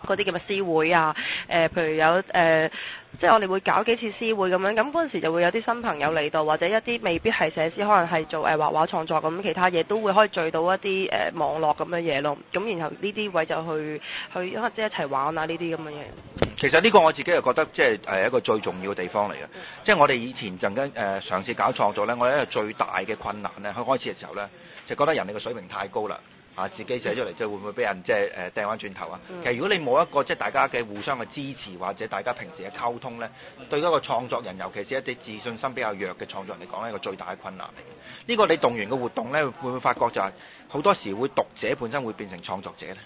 嗰啲咁嘅詩會啊，誒、呃，譬如有誒、呃，即係我哋會搞幾次詩會咁樣，咁嗰陣時就會有啲新朋友嚟到，或者一啲未必係寫詩，可能係做誒、呃、畫畫創作咁，其他嘢都會可以聚到一啲誒、呃、網絡咁嘅嘢咯。咁然後呢啲位就去去或者一齊玩啊呢啲咁嘅嘢。 其實呢個我自己又覺得即係誒一個最重要嘅地方嚟嘅，即係我哋以前曾經誒嘗試搞創作咧，我哋一個最大嘅困難咧，喺開始嘅時候咧，就覺得人哋嘅水平太高啦。啊！自己寫出嚟，即係會唔會俾人即係誒掟翻轉頭啊？其實如果你冇一個即係大家嘅互相嘅支持，或者大家平時嘅溝通咧，對一個創作人，尤其是一啲自信心比較弱嘅創作人嚟講咧，一個最大嘅困難嚟嘅。呢個你動員嘅活動咧，會唔會發覺就係好多時會讀者本身會變成創作者咧？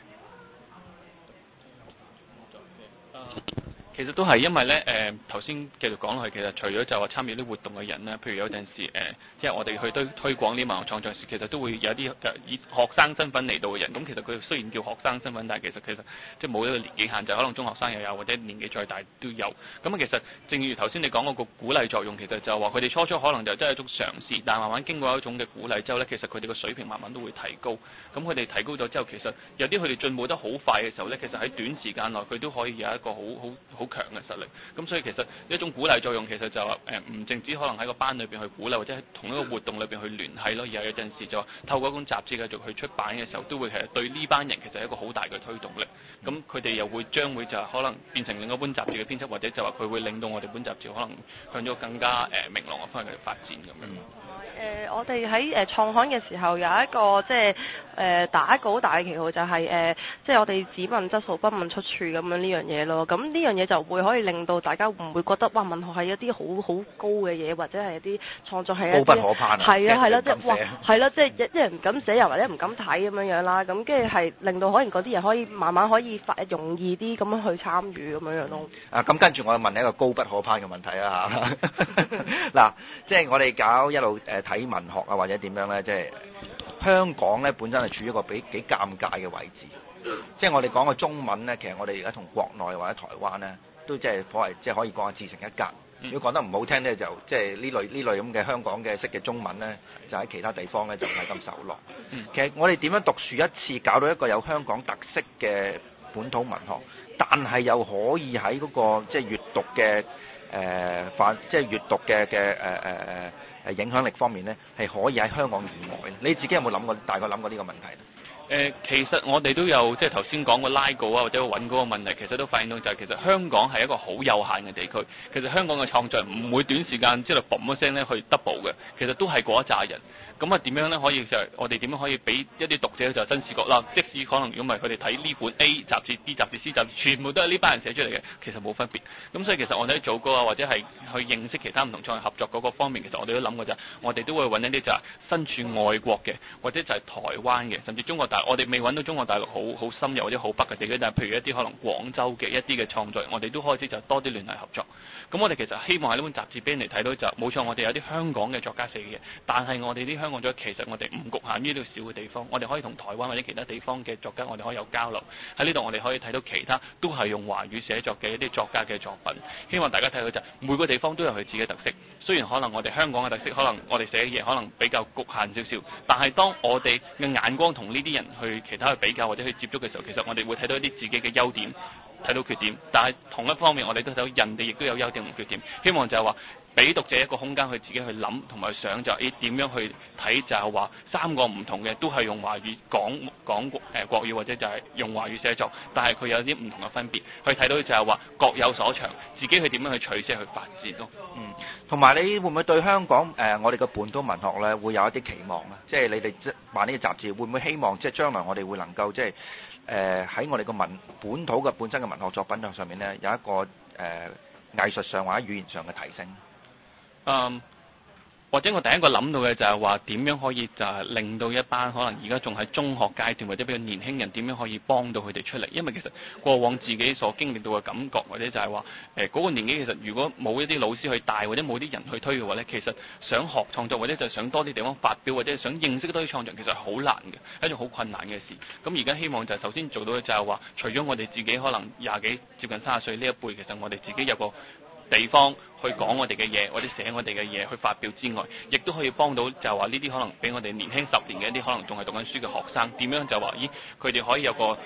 其實都係因為咧，誒頭先繼續講落去，其實除咗就話參與啲活動嘅人咧，譬如有陣時誒，即係我哋去推推廣呢文學創作時，其實都會有啲以學生身份嚟到嘅人。咁其實佢雖然叫學生身份，但係其實其實即係冇一個年紀限制，可能中學生又有，或者年紀再大都有。咁啊，其實正如頭先你講嗰個鼓勵作用，其實就係話佢哋初初可能就真係一種嘗試，但係慢慢經過一種嘅鼓勵之後咧，其實佢哋個水平慢慢都會提高。咁佢哋提高咗之後，其實有啲佢哋進步得好快嘅時候咧，其實喺短時間內佢都可以有一個好好好強嘅實力。咁所以其實一種鼓勵作用，其實就話誒唔淨止可能喺個班裏邊去鼓勵，或者喺同一個活動裏邊去聯繫咯，而係有陣時就話透過一本雜誌繼續去出版嘅時候，都會其實對呢班人其實係一個好大嘅推動力。咁佢哋又會將會就係可能變成另一本雜誌嘅編輯，或者就話佢會令到我哋本雜誌可能向咗更加誒明朗嘅方向去發展咁樣。 誒、呃，我哋喺誒創刊嘅時候有一個即係誒打一個好大嘅旗號，就係、是、誒、呃、即係我哋只問質素不問出處咁樣呢樣嘢咯。咁呢樣嘢就會可以令到大家唔會覺得哇文學係一啲好好高嘅嘢，或者係一啲創作係一啲高不可攀啊！ 係啊係啦，即係哇係係啦，即係一一人唔敢寫又或者唔敢睇咁樣樣啦。咁跟住係令到可能嗰啲人可以慢慢可以發容易啲咁樣去參與咁樣樣咯。 啊，咁跟住我問你一個高不可攀嘅問題啊嚇！嗱，即係我哋搞一路誒睇文學啊，或者點樣咧？即係香港咧本身係處於一個比幾尷尬嘅位置。即係我哋講個中文咧，其實我哋而家同國內或者台灣咧，都即係所謂即係可以講係自成一格。如果講得唔好聽咧，就即係呢類呢類咁嘅香港嘅式嘅中文咧，就喺其他地方咧就唔係咁受落。其實我哋點樣獨樹一次，搞到一個有香港特色嘅本土文學，但係又可以喺嗰個即係閱讀嘅誒範，即係閱讀嘅嘅誒誒誒誒影響力方面咧，係可以喺香港以外。你自己有冇諗過大概諗過呢個問題咧？ 誒、呃，其實我哋都有即係頭先講個拉稿啊，或者揾稿嘅問題，其實都反映到就係其實香港係一個好有限嘅地區。其實香港嘅創作唔會短時間之內嘣一聲咧去 double 嘅，其實都係嗰一紮人。咁啊點樣咧可以就係我哋點樣可以俾一啲讀者就新視覺啦？即使可能如果唔係佢哋睇呢本 A 雜誌、B 雜誌、C 雜誌，全部都係呢班人寫出嚟嘅，其實冇分別。咁所以其實我哋喺組歌啊，或者係去認識其他唔同創業合作嗰個方面，其實我哋都諗過就係我哋都會揾一啲就係身處外國嘅，或者就係台灣嘅，甚至中國大陸。我哋未揾到中國大陸好好深入或者好北嘅地區，但係譬如一啲可能廣州嘅一啲嘅創作，我哋都開始就多啲聯繫合作。咁我哋其實希望喺呢本雜誌俾人哋睇到就冇錯，我哋有啲香港嘅作家寫嘅嘢，但係我哋啲香港作家其實我哋唔局限於呢個小嘅地方，我哋可以同台灣或者其他地方嘅作家，我哋可以有交流。喺呢度我哋可以睇到其他都係用華語寫作嘅一啲作家嘅作品。希望大家睇到就每個地方都有佢自己嘅特色。雖然可能我哋香港嘅特色，可能我哋寫嘅嘢可能比較局限少少，但係當我哋嘅眼光同呢啲人去其他去比較或者去接觸嘅時候，其實我哋會睇到一啲自己嘅優點，睇到缺點，但係同一方面我哋都睇到人哋亦都有優點同缺點。希望就係話俾讀者一個空間去自己去諗同埋想就係點樣去睇，就係話三個唔同嘅都係用華語講講誒、呃、國語或者就係用華語寫作，但係佢有啲唔同嘅分別，去睇到就係話各有所長，自己去點樣去取捨去發展咯。 嗯，同埋你會唔會對香港誒、呃、我哋嘅本土文學咧會有一啲期望啊？即係你哋即辦呢個雜誌，會唔會希望即係將來我哋會能夠即係誒喺我哋個文本土嘅本身嘅文學作品上面咧有一個誒、呃、藝術上或者語言上嘅提升？ 嗯，或者我第一個諗到嘅就係話點樣可以就係令到一班可能而家仲喺中學階段或者比較年輕人點樣可以幫到佢哋出嚟？因為其實過往自己所經歷到嘅感覺，或者就係話誒嗰個年紀其實如果冇一啲老師去帶或者冇啲人去推嘅話咧，其實想學創作或者就想多啲地方發表或者想認識多啲創作，其實係好難嘅，係一種好困難嘅事。咁而家希望就係首先做到嘅就係話，除咗我哋自己可能廿幾接近三十歲呢一輩，其實我哋自己有個地方去講我哋嘅嘢，或者寫我哋嘅嘢去發表之外，亦都可以幫到就係話呢啲可能比我哋年輕十年嘅一啲可能仲係讀緊書嘅學生，點樣就話咦佢哋可以有個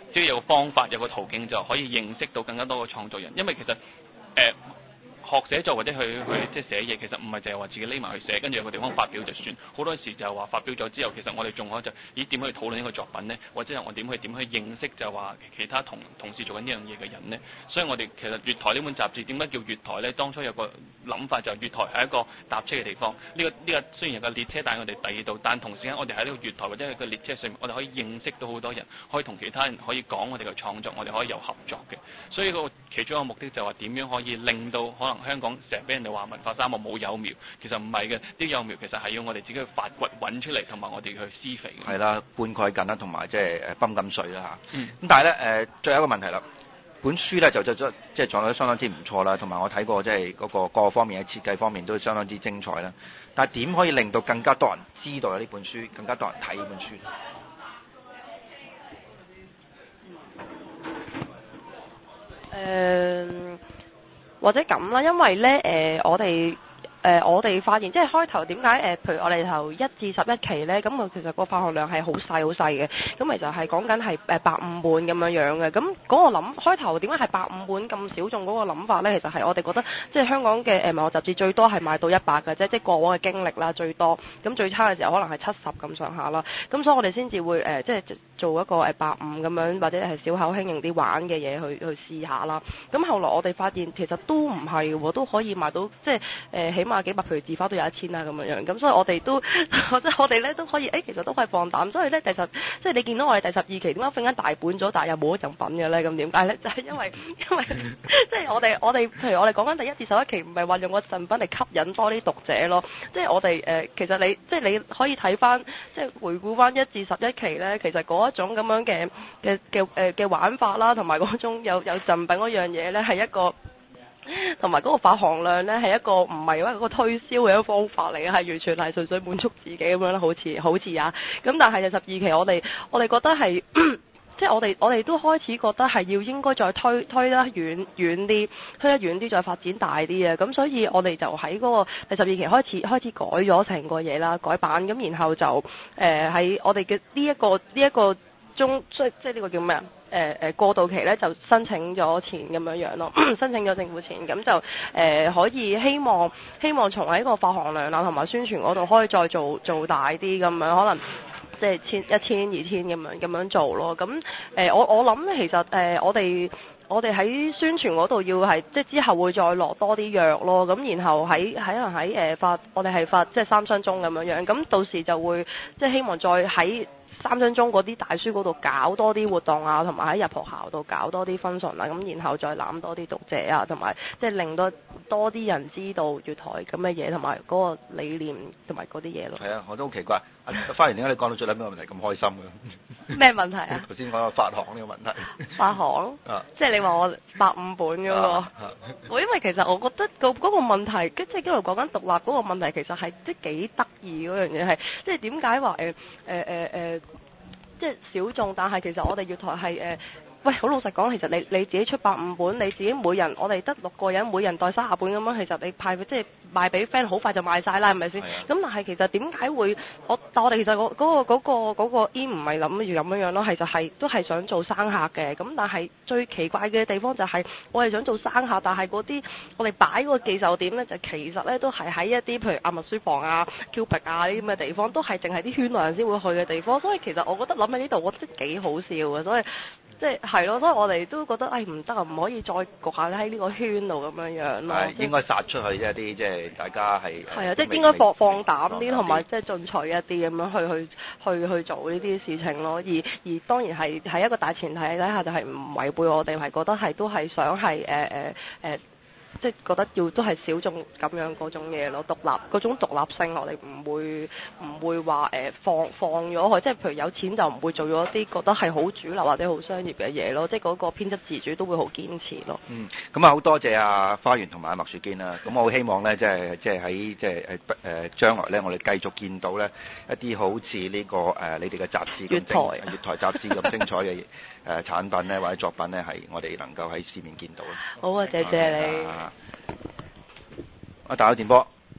即係有個方法有個途徑就可以認識到更加多嘅創作人，因為其實誒。呃學寫作或者去去即係寫嘢，其實唔係淨係話自己匿埋去寫，跟住有個地方發表就算。好多時就係話發表咗之後，其實我哋仲可以就咦點去討論呢個作品呢？或者係我點去點去認識就話其他同同事做緊呢樣嘢嘅人呢？所以我哋其實月台呢本雜誌點解叫月台呢？當初有個諗法就係月台係一個搭車嘅地方。呢、這個呢、這個雖然有個列車帶我哋第二度，但同時間我哋喺呢個月台或者係個列車上面，我哋可以認識到好多人，可以同其他人可以講我哋嘅創作，我哋可以有合作嘅。所以個其中一個目的就係話點樣可以令到可能香港成日俾人哋話文化沙漠冇幼苗，其實唔係嘅，啲幼苗其實係要我哋自己去發掘揾出嚟，同埋我哋去施肥嘅。 係啦，灌溉緊啦，同埋即係誒泵緊水啦嚇。咁、 嗯、 但係咧誒，最後一個問題啦，本書咧就就就即係做得相當之唔錯啦，同埋我睇過即係嗰個各個方面嘅設計方面都相當之精彩啦。但係點可以令到更加多人知道有呢本書，更加多人睇呢本書？ 誒、呃，或者咁啦，因為咧誒、呃，我哋。誒、呃，我哋發現即係開頭點解誒，譬如我哋頭一至十一期咧，咁啊其實個發行量係好細好細嘅，咁其實係講緊係誒百五本咁樣樣嘅，咁嗰個諗開頭點解係百五本咁少眾嗰個諗法咧？其實係我哋覺得即係香港嘅誒文學雜誌最多係賣到一百嘅啫，即係過往嘅經歷啦最多，咁最差嘅時候可能係七十咁上下啦，咁所以我哋先至會誒、呃、即係做一個誒百五咁樣或者係小口輕盈啲玩嘅嘢去去試下啦，咁後來我哋發現其實都唔係喎，都可以賣到即係誒、呃、起碼幾百，譬如字花都有一千啦咁樣樣，咁所以我哋都即係我哋咧都可以，誒、欸、其實都可以放膽，所以咧第十即係你見到我哋第十二期點解忽然間大本咗，但係又冇一贈品嘅咧？咁點解咧？就係、是、因為因為即係我哋我哋譬如我哋講緊第一至十一期，唔係話用個贈品嚟吸引多啲讀者咯，即係我哋誒、呃、其實你即係你可以睇翻即係回顧翻一至十一期咧，其實嗰一種咁樣嘅嘅嘅誒嘅玩法啦，同埋嗰種有有贈品嗰樣嘢咧係一個。同埋嗰個發行量咧係一個唔係一個推銷嘅一個方法嚟嘅，係完全係純粹滿足自己咁樣啦，好似好似啊，咁但係就十二期我哋我哋覺得係即係我哋我哋都開始覺得係要應該再推推得遠遠啲，推得遠啲再發展大啲嘅，咁所以我哋就喺嗰個第十二期開始開始改咗成個嘢啦，改版，咁然後就誒喺、呃、我哋嘅呢一個呢一個中即即係呢個叫咩啊？誒誒、呃、過渡期咧就申請咗錢咁樣樣咯，申請咗政府錢，咁就誒、呃、可以希望希望從喺個發行量啦同埋宣傳嗰度可以再做做大啲咁樣，可能即係千一千二千咁樣咁樣做咯。咁誒、呃、我我諗其實誒、呃、我哋我哋喺宣傳嗰度要係即係之後會再落多啲藥咯。咁然後喺喺可能喺誒發我哋係發即係三雙中咁樣樣，咁到時就會即係希望再喺三張中嗰啲大書嗰度搞多啲活動啊，同埋喺入學校度搞多啲 function 啊，咁然後再攬多啲讀者啊，同埋即係令多多啲人知道月台咁嘅嘢，同埋嗰個理念同埋嗰啲嘢咯。係啊，我都好奇怪，花園點解你講到最尾個問題咁開心嘅？ 咩問題啊？ 頭先講到發行呢個問題。發行？啊，即係你話我百五本嗰、那個。啊啊、我因為其實我覺得個嗰個問題，即係一路講緊獨立嗰個問題，其實係即係幾得意嗰樣嘢係，即係點解話誒誒誒誒，即係小眾，但係其實我哋月台係誒。呃喂，好老實講，其實你你自己出百五本，你自己每人我哋得六個人，每人袋三十本咁樣，其實你派即係賣俾 friend 好快就賣晒啦，係咪先？咁但係其實點解會我但我哋其實嗰、嗰個嗰、嗰個嗰、嗰個 in 唔係諗住咁樣樣咯，其實係都係想做生客嘅。咁但係最奇怪嘅地方就係我係想做生客，但係嗰啲我哋擺嗰個寄售點咧，就其實咧都係喺一啲譬如阿麥書房啊、Cubic 啊呢啲咁嘅地方，都係淨係啲圈內人先會去嘅地方。所以其實我覺得諗喺呢度，我覺得幾好笑嘅，所以。即係係咯，所以我哋都覺得誒唔得啊，唔可以再局限喺呢個圈度咁樣樣咯。係應該殺出去一啲，即係大家係係啊，即係應該放放膽啲，同埋即係進取一啲咁樣去去去去做呢啲事情咯。而而當然係喺一個大前提底下，就係唔違背我哋係覺得係都係想係誒誒誒。呃呃即係覺得要都係小眾咁樣嗰種嘢咯，獨立嗰種獨立性，我哋唔會唔會話誒、呃、放放咗去，即係譬如有錢就唔會做咗啲覺得係好主流或者好商業嘅嘢咯，即係嗰個編輯自主都會好堅持咯。嗯，咁啊好多謝阿花園同埋阿麥樹堅啦，咁我好希望咧，即係即係喺即係誒誒將來咧，我哋繼續見到咧一啲好似呢、這個誒、呃、你哋嘅雜誌咁精，月台雜誌咁精彩嘅誒、呃、產品咧或者作品咧，係我哋能夠喺市面見到啦。好啊，謝謝你。啊！打個電波。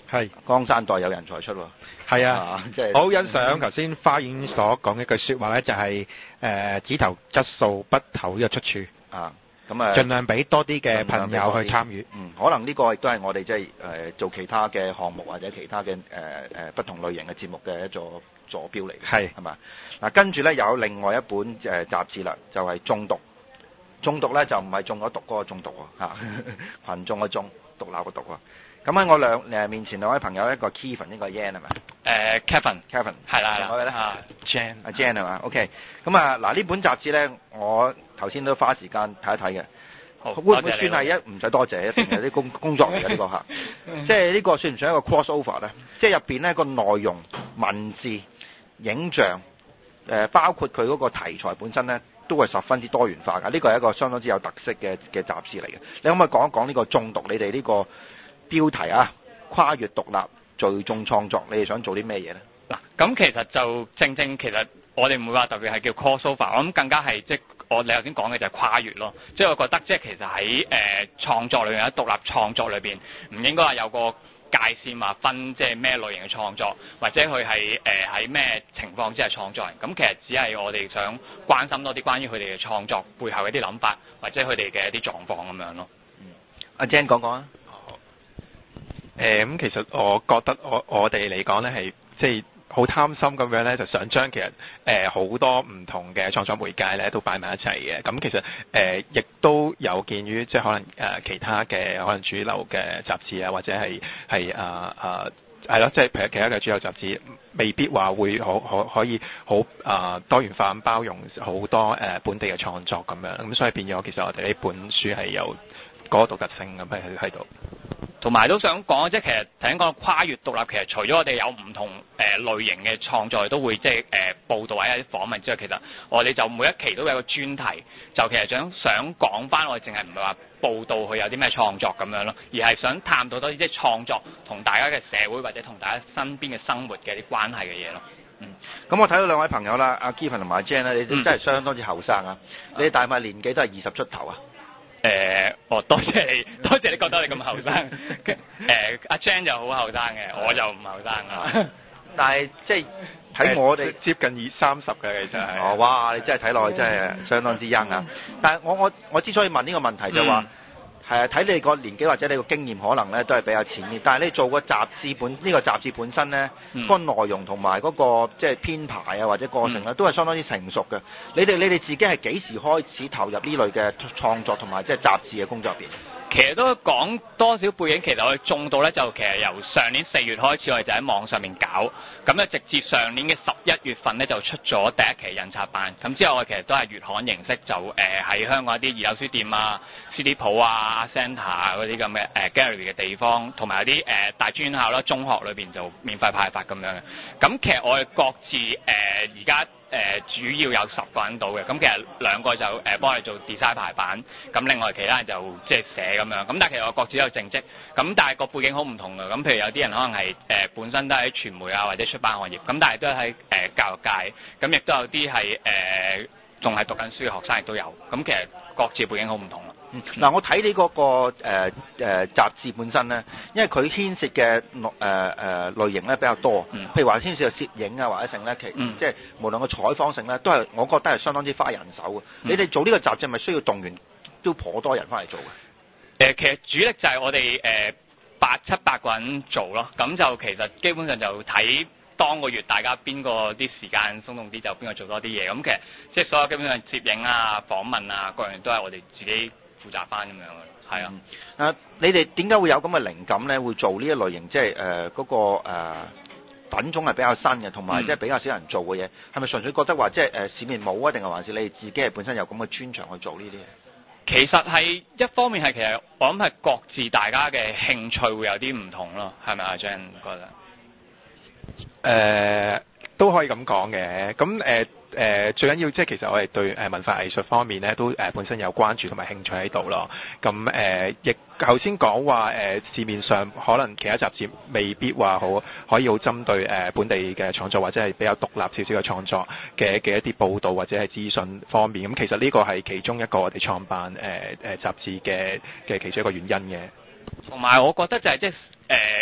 係江山代有人才出喎。 係啊， 啊即係我好欣賞頭先花園所講一句説話咧，就係、誒、只投質素，不投呢個出處。 啊，咁啊， 盡量俾多啲嘅朋友去參與。 嗯，可能呢個亦都係我哋即係誒做其他嘅項目或者其他嘅誒誒不同類型嘅節目嘅一座座標嚟嘅。 係係嘛？嗱，跟住咧有另外一本誒、呃、雜誌啦，就係、是、中毒。中毒咧就唔係中咗毒嗰個中毒喎嚇，羣眾嘅中，獨立嘅獨喎。咁喺我兩誒面前兩位朋友，一個 Kevin， 一個 Yan 係咪？ 誒 Kevin，Kevin 係啦係啦， 我咧啊 Jan，阿 Jan 係嘛 ？OK，咁啊嗱呢本雜誌咧，我頭先都花時間睇一睇嘅。 好， 會唔會算係一唔使多謝，一定係啲工工作嚟嘅呢個嚇？即係呢個算唔算一個 crossover 咧？即係入邊咧個內容、文字、影像，誒、呃、包括佢嗰個題材本身咧，都係十分之多元化㗎。呢個係一個相當之有特色嘅嘅雜誌嚟嘅。你可唔可以講一講呢個中毒？你哋呢個標題啊，跨越獨立聚眾創作，你哋想做啲咩嘢咧？ 嗱，咁其實就正正其實我哋唔會話特別係叫 crossover，我諗更加係即係我你頭先講嘅就係跨越咯。即係我覺得即係其實喺誒、呃、創作裏面，喺獨立創作裏邊，唔應該話有個界線話分即係咩類型嘅創作，或者佢係誒喺咩情況之下創作人。咁其實只係我哋想關心多啲關於佢哋嘅創作背後嘅一啲諗法，或者佢哋嘅一啲狀況咁樣咯。 嗯，阿 Jan 講講啊。 誒咁、呃、其實我覺得我我哋嚟講咧係即係好貪心咁樣咧，就想將其實誒好、呃、多唔同嘅創作媒介咧都擺埋一齊嘅。咁其實誒亦、呃、都有見於即係可能誒、呃、其他嘅可能主流嘅雜誌啊，或者係係啊啊係咯，即係譬如其他嘅主流雜誌，未必話會可可可以好啊、呃、多元化咁包容好多誒、呃、本地嘅創作咁樣。咁所以變咗其實我哋呢本書係有嗰個獨特性咁喺喺度。 同埋都想講，即係其實頭先講跨越獨立，其實除咗我哋有唔同誒、呃、類型嘅創作，都會即係誒報導或者啲訪問之外，其實我哋就每一期都有個專題，就其實想想講翻我哋淨係唔係話報導佢有啲咩創作咁樣咯，而係想探討多啲即係創作同大家嘅社會或者同大家身邊嘅生活嘅啲關係嘅嘢咯。 嗯，咁我睇到兩位朋友啦，阿 Kevin 同埋阿 Jan 咧，你哋真係相當之後生啊！嗯、你哋大概年紀都係二十出頭啊？ 誒、呃，哦，多謝你，多謝你覺得你咁後生。誒、呃，阿 Jan 就好後生嘅，我就唔後生啊。 但係即係睇我哋接近二三十嘅其實係。 哦，哇！你真係睇落去真係相當之 young 啊！但係我我我之所以問呢個問題就話、是。嗯係啊，睇你個年紀或者你個經驗，可能咧都係比較淺啲。但係你做個雜誌本呢、呢個雜誌本身咧，嗯、個內容同埋嗰個即係編排啊或者過程咧，嗯、都係相當之成熟嘅。你哋你哋自己係幾時開始投入呢類嘅創作同埋即係雜誌嘅工作入邊？ 其實都講多少背景，其實我哋中到咧就其實由上年四月開始，我哋就喺網上面搞，咁咧直至上年嘅十一月份咧就出咗第一期印刷版，咁之後我哋其實都係月刊形式，就誒喺、呃、香港一啲二手書店啊、C D 鋪啊、Centre 啊嗰啲咁嘅誒 gallery 嘅地方，同埋有啲誒、呃、大專院校啦、中學裏邊就免費派發咁樣嘅。咁其實我哋各自誒而家。呃誒、呃、主要有十個人到嘅，咁其實兩個就誒、呃、幫你做 design 排版，咁另外其他人就即係寫咁樣，咁但係其實我各自都有正職，咁但係個背景好唔同嘅，咁譬如有啲人可能係誒、呃、本身都喺傳媒啊或者出版行業，咁但係都喺誒、呃、教育界，咁亦都有啲係誒仲係讀緊書嘅學生亦都有，咁其實各自背景好唔同咯。 嗯，嗱、嗯、我睇你嗰、那個誒誒、呃呃、雜誌本身咧，因為佢牽涉嘅誒誒類型咧比較多，嗯、譬如話牽涉到攝影啊或者成咧，其、嗯、即係無論個採訪性咧，都係我覺得係相當之花人手嘅。嗯、你哋做呢個雜誌係咪需要動員都頗多人翻嚟做嘅？誒、 呃，其實主力就係我哋誒八七八個人做咯，咁就其實基本上就睇當個月大家邊個啲時間鬆動啲，就邊個做多啲嘢。咁其實即係所有基本上攝影啊、訪問啊各樣都係我哋自己負責翻咁樣嘅，係啊。 啊，你哋點解會有咁嘅靈感咧？會做呢一類型，即係誒嗰個誒、呃、品種係比較新嘅，同埋即係比較少人做嘅嘢，係咪純粹覺得話即係誒市面冇啊，定係還是你哋自己係本身有咁嘅專長去做呢啲嘢？ 其實係一方面係其實我諗係各自大家嘅興趣會有啲唔同咯，係咪啊 Jan 覺得？ 誒、呃、都可以咁講嘅，咁誒誒最緊要即係其實我哋對誒文化藝術方面咧都誒、呃、本身有關注同埋興趣喺度咯。咁誒亦頭先講話誒市面上可能其他雜誌未必話好可以好針對誒、呃、本地嘅創作或者係比較獨立少少嘅創作嘅嘅一啲報導或者係資訊方面。咁其實呢個係其中一個我哋創辦誒誒、呃、雜誌嘅嘅其中一個原因嘅。 同埋我覺得就係即係誒。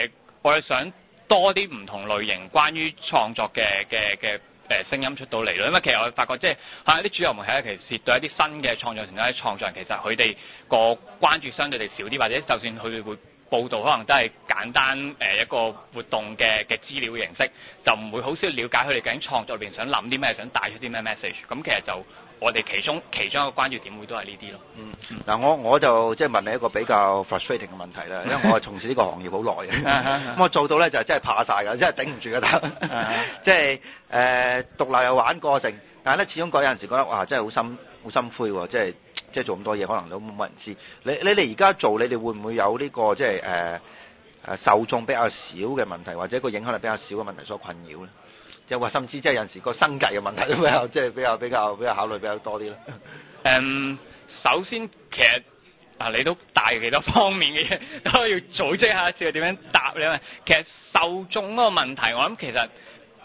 我哋想多啲唔同類型關於創作嘅嘅嘅誒聲音出到嚟咯，因為其實我發覺即係喺啲主流媒體咧，其實對一啲新嘅創作成啲創作人，其實佢哋個關注相對地少啲，或者就算佢哋會報導，可能都係簡單誒一個活動嘅嘅資料嘅形式，就唔會好少了解佢哋究竟創作入邊想諗啲咩，想帶出啲咩 message。咁其實就我哋其中其中一個關注點會都係呢啲咯。 嗯，嗱我我就即係問你一個比較 frustrating 嘅問題啦，因為我係從事呢個行業好耐嘅，咁我做到咧就真係怕晒㗎，真係頂唔住㗎得，即係誒獨立又玩過程，但係咧始終嗰有陣時覺得哇真係好心好心灰喎，即係即係做咁多嘢可能都冇乜人知。你你哋而家做你哋會唔會有呢個即係誒誒受眾比較少嘅問題，或者個影響力比較少嘅問題所困擾咧？即係話甚至即係有陣時個生計嘅問題都比較即係比較比較比較考慮比較多啲咧。 誒、um, 首先其實啊你都帶幾多方面嘅嘢，都要組織下一次點樣答你啊。其實受眾嗰個問題，我諗其實誒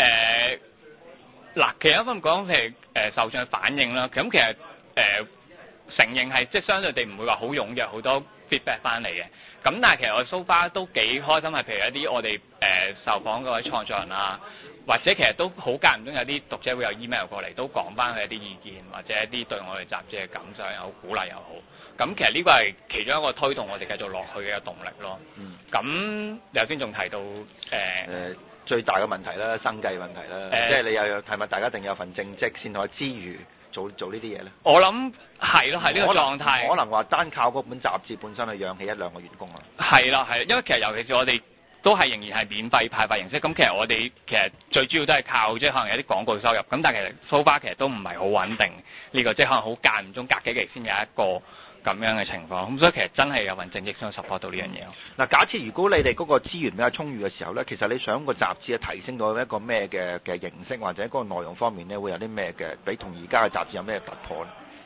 嗱、呃，其實一方面講譬如誒、呃、受眾嘅反應啦，咁其實誒、呃、承認係即係相對地唔會話好踴躍，好多 feedback 翻嚟嘅。咁但係其實我 so far 都幾開心，係譬如一啲我哋誒、呃、受訪嗰位創作人啊。或者其實都好間唔中有啲讀者會有 email 過嚟，都講翻佢一啲意見，或者一啲對我哋雜誌嘅感想又好，鼓勵又好。咁其實呢個係其中一個推動我哋繼續落去嘅動力咯。嗯。咁頭先仲提到誒誒、呃呃、最大嘅問題啦，生計問題啦，呃、即係你又有係咪大家一定有份正職先可以之餘做做呢啲嘢咧？ 我諗係咯，係呢個狀態。 可能話單靠嗰本雜誌本身去養起一兩個員工啊。 係啦，係，因為其實尤其是我哋。都係仍然係免費派發形式，咁其實我哋其實最主要都係靠即係可能有啲廣告收入，咁但係其實 so far 其實都唔係好穩定呢、呢個，即係可能好間唔中隔幾期先有一個咁樣嘅情況，咁所以其實真係有份正職先 support 到呢樣嘢咯。 嗱，假設如果你哋嗰個資源比較充裕嘅時候咧，其實你想個雜誌提升到一個咩嘅嘅形式，或者嗰個內容方面咧，會有啲咩嘅比同而家嘅雜誌有咩突破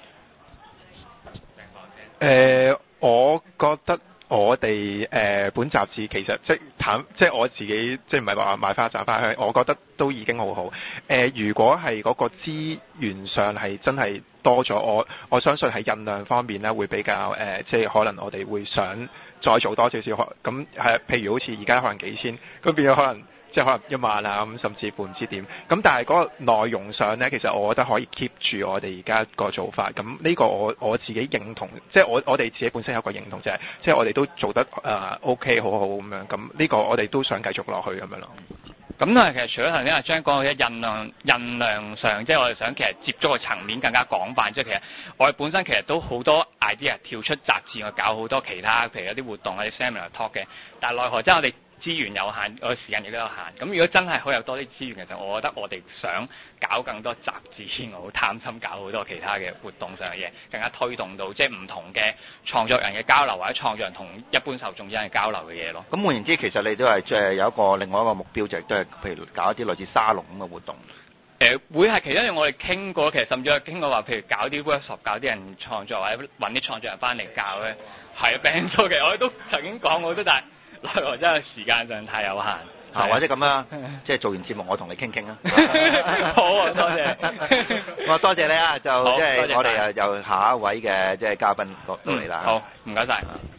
咧？誒、呃，我覺得。我哋誒、呃、本雜誌其實即係坦即係我自己即係唔係話賣花讚花香，我覺得都已經好好。誒、呃，如果係嗰個資源上係真係多咗，我我相信喺印量方面咧會比較誒、呃，即係可能我哋會想再做多少少。咁係譬如好似而家可能幾千，咁變咗可能。即係可能一萬啊咁，甚至乎唔知點。咁但係嗰個內容上呢，其實我覺得可以 keep 住我哋而家個做法。咁呢個我我自己認同，即係我我哋自己本身有個認同，就係即係我哋都做得誒、呃、OK 好好咁樣。咁呢個我哋都想繼續落去咁樣咯。 咁但係其實除咗頭先阿張講嘅印量印量上，即係我哋想其實接觸嘅層面更加廣泛。即係其實我哋本身其實都好多 idea 跳出雜誌去搞好多其他，譬如一啲活動、一啲 seminar talk 嘅。但係奈何即係我哋資源有限，我嘅時間亦都有限。咁如果真係可以有多啲資源，其實我覺得我哋想搞更多雜誌，我好貪心搞好多其他嘅活動上嘅嘢，更加推動到即係唔同嘅創作人嘅交流，或者創作人同一般受眾之間嘅交流嘅嘢咯。 咁換言之，其實你都係即係有一個另外一個目標，就係都係譬如搞一啲類似沙龍咁嘅活動。 誒、呃、會係其中一樣我哋傾過，其實甚至係傾過話，譬如搞啲 workshop， 搞啲人創作，或者揾啲創作人翻嚟教咧，係啊 band show 嘅，我哋都曾經講過，都但係奈何真係時間上太有限。 啊，或者咁啦，即係做完節目我同你傾傾啦。 好啊，多謝。 我多謝你啊，就即係、就是、我哋又又下一位嘅即係嘉賓到嚟啦。 好，唔該晒。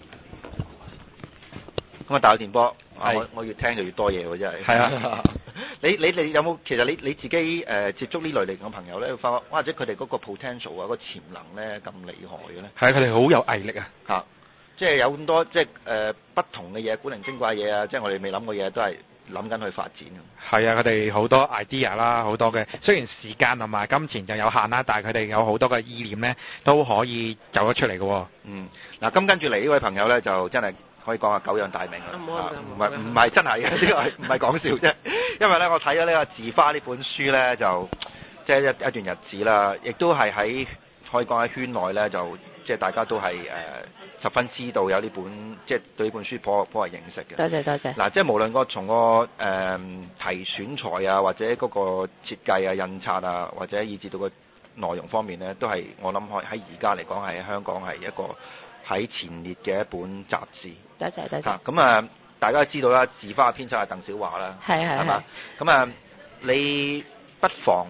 咁啊，大電波，我我越聽就越多嘢喎，真係。係啊。你你你有冇其實你你自己誒、呃、接觸呢類型嘅朋友咧，發覺或者佢哋嗰個 potential 啊，個潛能咧咁厲害嘅咧？ 係，佢哋好有毅力啊！ 嚇、啊，即係有咁多即係誒、呃、不同嘅嘢，古靈精怪嘢啊，即係我哋未諗過嘢，都係諗緊去發展。 係啊，佢哋好多 idea 啦，好多嘅雖然時間同埋金錢就有限啦，但係佢哋有好多嘅意念咧，都可以走得出嚟嘅喎。嗯，嗱、啊，咁跟住嚟呢位朋友咧，就真係。可以講下久仰大名啦，唔係唔係真係嘅，呢個係唔係講笑啫。因為咧，我睇咗呢個《字花》呢本書咧，就即係一一段日子啦，亦都係喺可以講喺圈內咧，就即係大家都係誒、呃、十分知道有呢本，即係對呢本書頗頗為認識嘅。 多謝多謝。嗱， 即係無論個從個誒、呃、題選材啊，或者嗰個設計啊、印刷啊，或者以至到個內容方面咧，都係我諗可喺而家嚟講係香港係一個喺前列嘅一本雜誌。 多謝多謝。 咁啊，大家都知道啦，字花嘅編輯係鄧小華啦， 係係係嘛？咁啊，你不妨即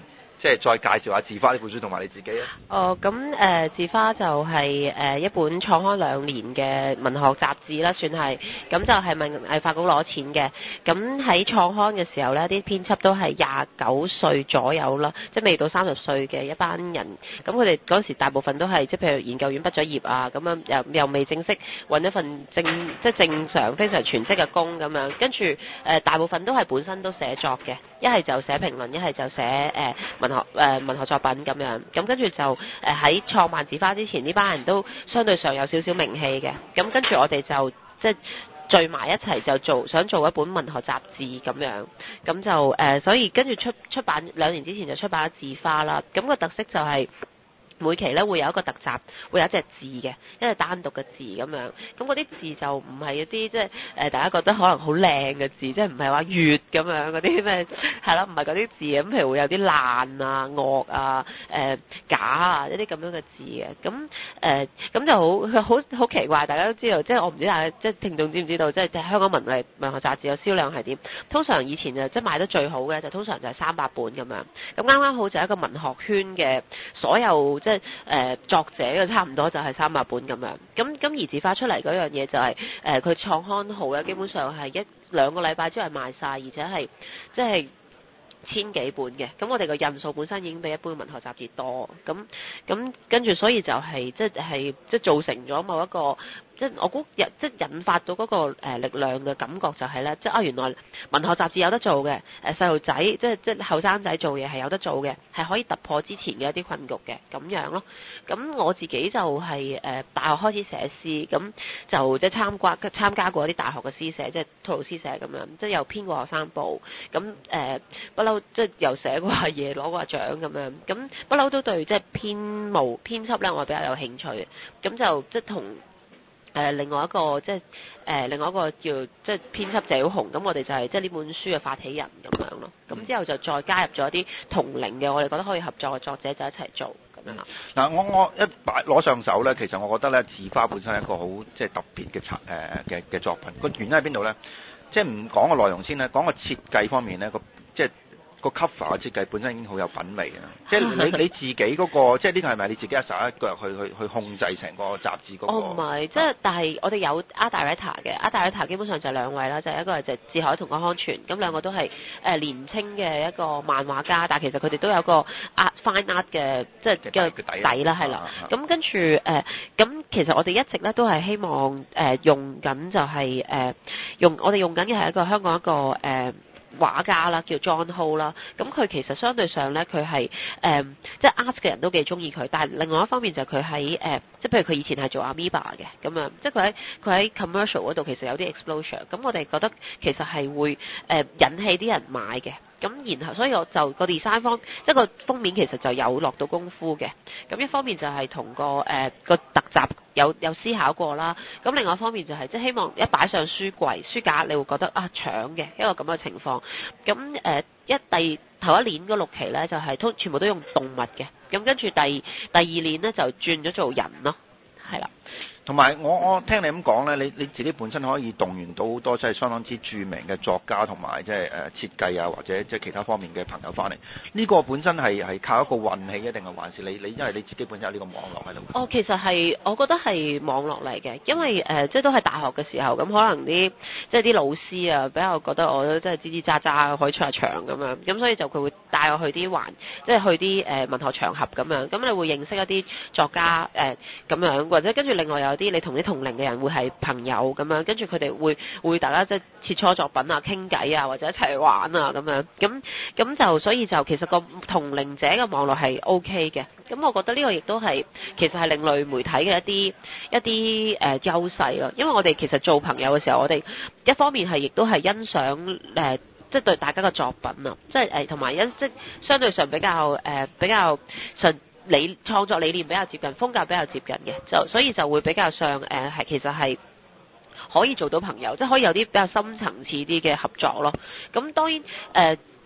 即係再介紹下《字花》呢本書同埋你自己啊。 哦，咁誒、呃《字花》就係、是、誒、呃、一本創刊兩年嘅文學雜誌啦，算係，咁就係文藝發局攞錢嘅。咁喺創刊嘅時候呢，啲編輯都係廿九歲左右啦，即係未到三十歲嘅一班人。咁佢哋嗰時大部分都係即係譬如研究院畢咗業啊，咁樣又又未正式揾一份正即係正常非常全職嘅工咁樣。跟住誒、呃、大部分都係本身都寫作嘅，一係就寫評論，一係就寫誒、呃、文學誒、呃、文學作品咁樣。咁跟住就誒喺創辦字花之前，呢班人都相對上有少少名氣嘅。咁跟住我哋就即係聚埋一齊就做，想做一本文學雜誌咁樣。咁就誒、呃，所以跟住出出版兩年之前就出版咗字花啦。咁、個特色就係、是。每期咧會有一個特集，會有一隻字嘅，一隻單獨嘅字咁樣。咁嗰啲字就唔係一啲即係誒大家覺得可能好靚嘅字，即係唔係話粵咁樣嗰啲咩係啦，唔係嗰啲字咁，譬如會有啲爛啊、惡啊、誒、呃、假啊一啲咁樣嘅字嘅。咁誒咁就好好好奇怪，大家都知道，即係我唔知大家即係聽眾知唔知道，即係香港文藝文學雜誌嘅銷量係點？通常以前就即係賣得最好嘅就通常就係三百本咁樣。咁啱啱好就係一個文學圈嘅所有。即係誒、呃、作者嘅差唔多就係三百本咁樣，咁咁而字花出嚟嗰樣嘢就係誒佢創刊號咧，基本上係一兩個禮拜之後賣晒，而且係即係千幾本嘅。咁我哋個印數本身已經比一般文學雜誌多，咁咁跟住所以就係即係即係造成咗某一個。即係我估引即係引發到嗰個誒力量嘅感覺就係咧，即係啊原來文學雜誌有得做嘅，誒細路仔即係即係後生仔做嘢係有得做嘅，係可以突破之前嘅一啲困局嘅咁樣咯。咁我自己就係誒大學開始寫詩，咁就即係參加參加過一啲大學嘅詩社，即係吐露詩社咁樣，即係又編過學生報，咁誒不嬲即係又寫過下嘢攞過獎咁樣，咁不嬲都對即係編務編輯咧我比較有興趣，咁就即係同。誒、呃、另外一個即係誒、呃、另外一個叫即係編輯謝曉紅，咁我哋就係即係呢本書嘅發起人咁樣咯。咁之後就再加入咗啲同齡嘅，我哋覺得可以合作嘅作者就一齊做咁樣啦。 嗱、嗯，我我一擺攞上手咧，其實我覺得咧，字花本身係一個好即係特別嘅策誒嘅嘅作品。個原因喺邊度咧？即係唔講個內容先咧，講個設計方面咧，個即係。個 cover 嘅設計本身已經好有品味啊！即係你你自己嗰、那個，即係呢個係咪你自己一手一腳去去去控制成個雜誌嗰個？ 哦，唔係，即係但係我哋有 art director 嘅 art director 基本上就係兩位啦，就係、是、一個係就志海同江康全，咁兩個都係誒、呃、年青嘅一個漫畫家，但係其實佢哋都有個 art fine art 嘅即係嘅底啦，係啦。咁跟住誒，咁、呃、其實我哋一直咧都係希望誒、呃、用緊就係、是、誒、呃、用我哋用緊嘅係一個香港一個誒。呃畫家啦，叫 John Ho 啦，咁佢其實相對上咧，佢係誒即係 art 嘅人都幾中意佢，但係另外一方面就佢喺誒，即係譬如佢以前係做 Amoeba 嘅咁樣，即係佢喺佢喺 commercial 嗰度其實有啲 exposure，咁我哋覺得其實係會誒、呃、引起啲人買嘅。咁然後，所以我就個 design 方，即係個封面其實就有落到功夫嘅。咁一方面就係同個誒、呃、個特集有有思考過啦。咁另外一方面就係即係希望一擺上書櫃、書架，你會覺得啊搶嘅一個咁嘅情況。咁誒、呃、一第頭一年嗰六期咧，就係、是、都全部都用動物嘅。咁跟住第第二年咧就轉咗做人咯，係啦。 同埋我我聽你咁講咧，你你自己本身可以動員到好多即係相當之著名嘅作家同埋即係誒設計啊或者即係其他方面嘅朋友翻嚟。呢個本身係係靠一個運氣，一定係還是你你因為你自己本身有呢個網絡喺度？ 哦，其實係我覺得係網絡嚟嘅，因為誒、呃、即係都係大學嘅時候，咁可能啲即係啲老師啊比較覺得我都真係吱吱喳喳可以出下場咁樣，咁所以就佢會帶我去啲環，即係去啲誒、呃、文學場合咁樣，咁你會認識一啲作家誒咁、呃、樣，或者跟住另外有啲你同啲同齡嘅人會係朋友咁樣，跟住佢哋會會大家即係切磋作品啊、傾偈啊，或者一齊玩啊咁樣，咁咁就所以就其實個同齡者嘅網絡係 O K 嘅，咁我覺得呢個亦都係其實係另類媒體嘅一啲一啲誒、呃、優勢咯，因為我哋其實做朋友嘅時候，我哋一方面係亦都係欣賞誒、呃、即係對大家嘅作品啊，即係誒同埋一即係相對上比較誒、呃、比較純。理創作理念比較接近，風格比較接近嘅，就所以就會比較上誒係、呃、其實係可以做到朋友，即係可以有啲比較深層次啲嘅合作咯。咁當然誒、呃、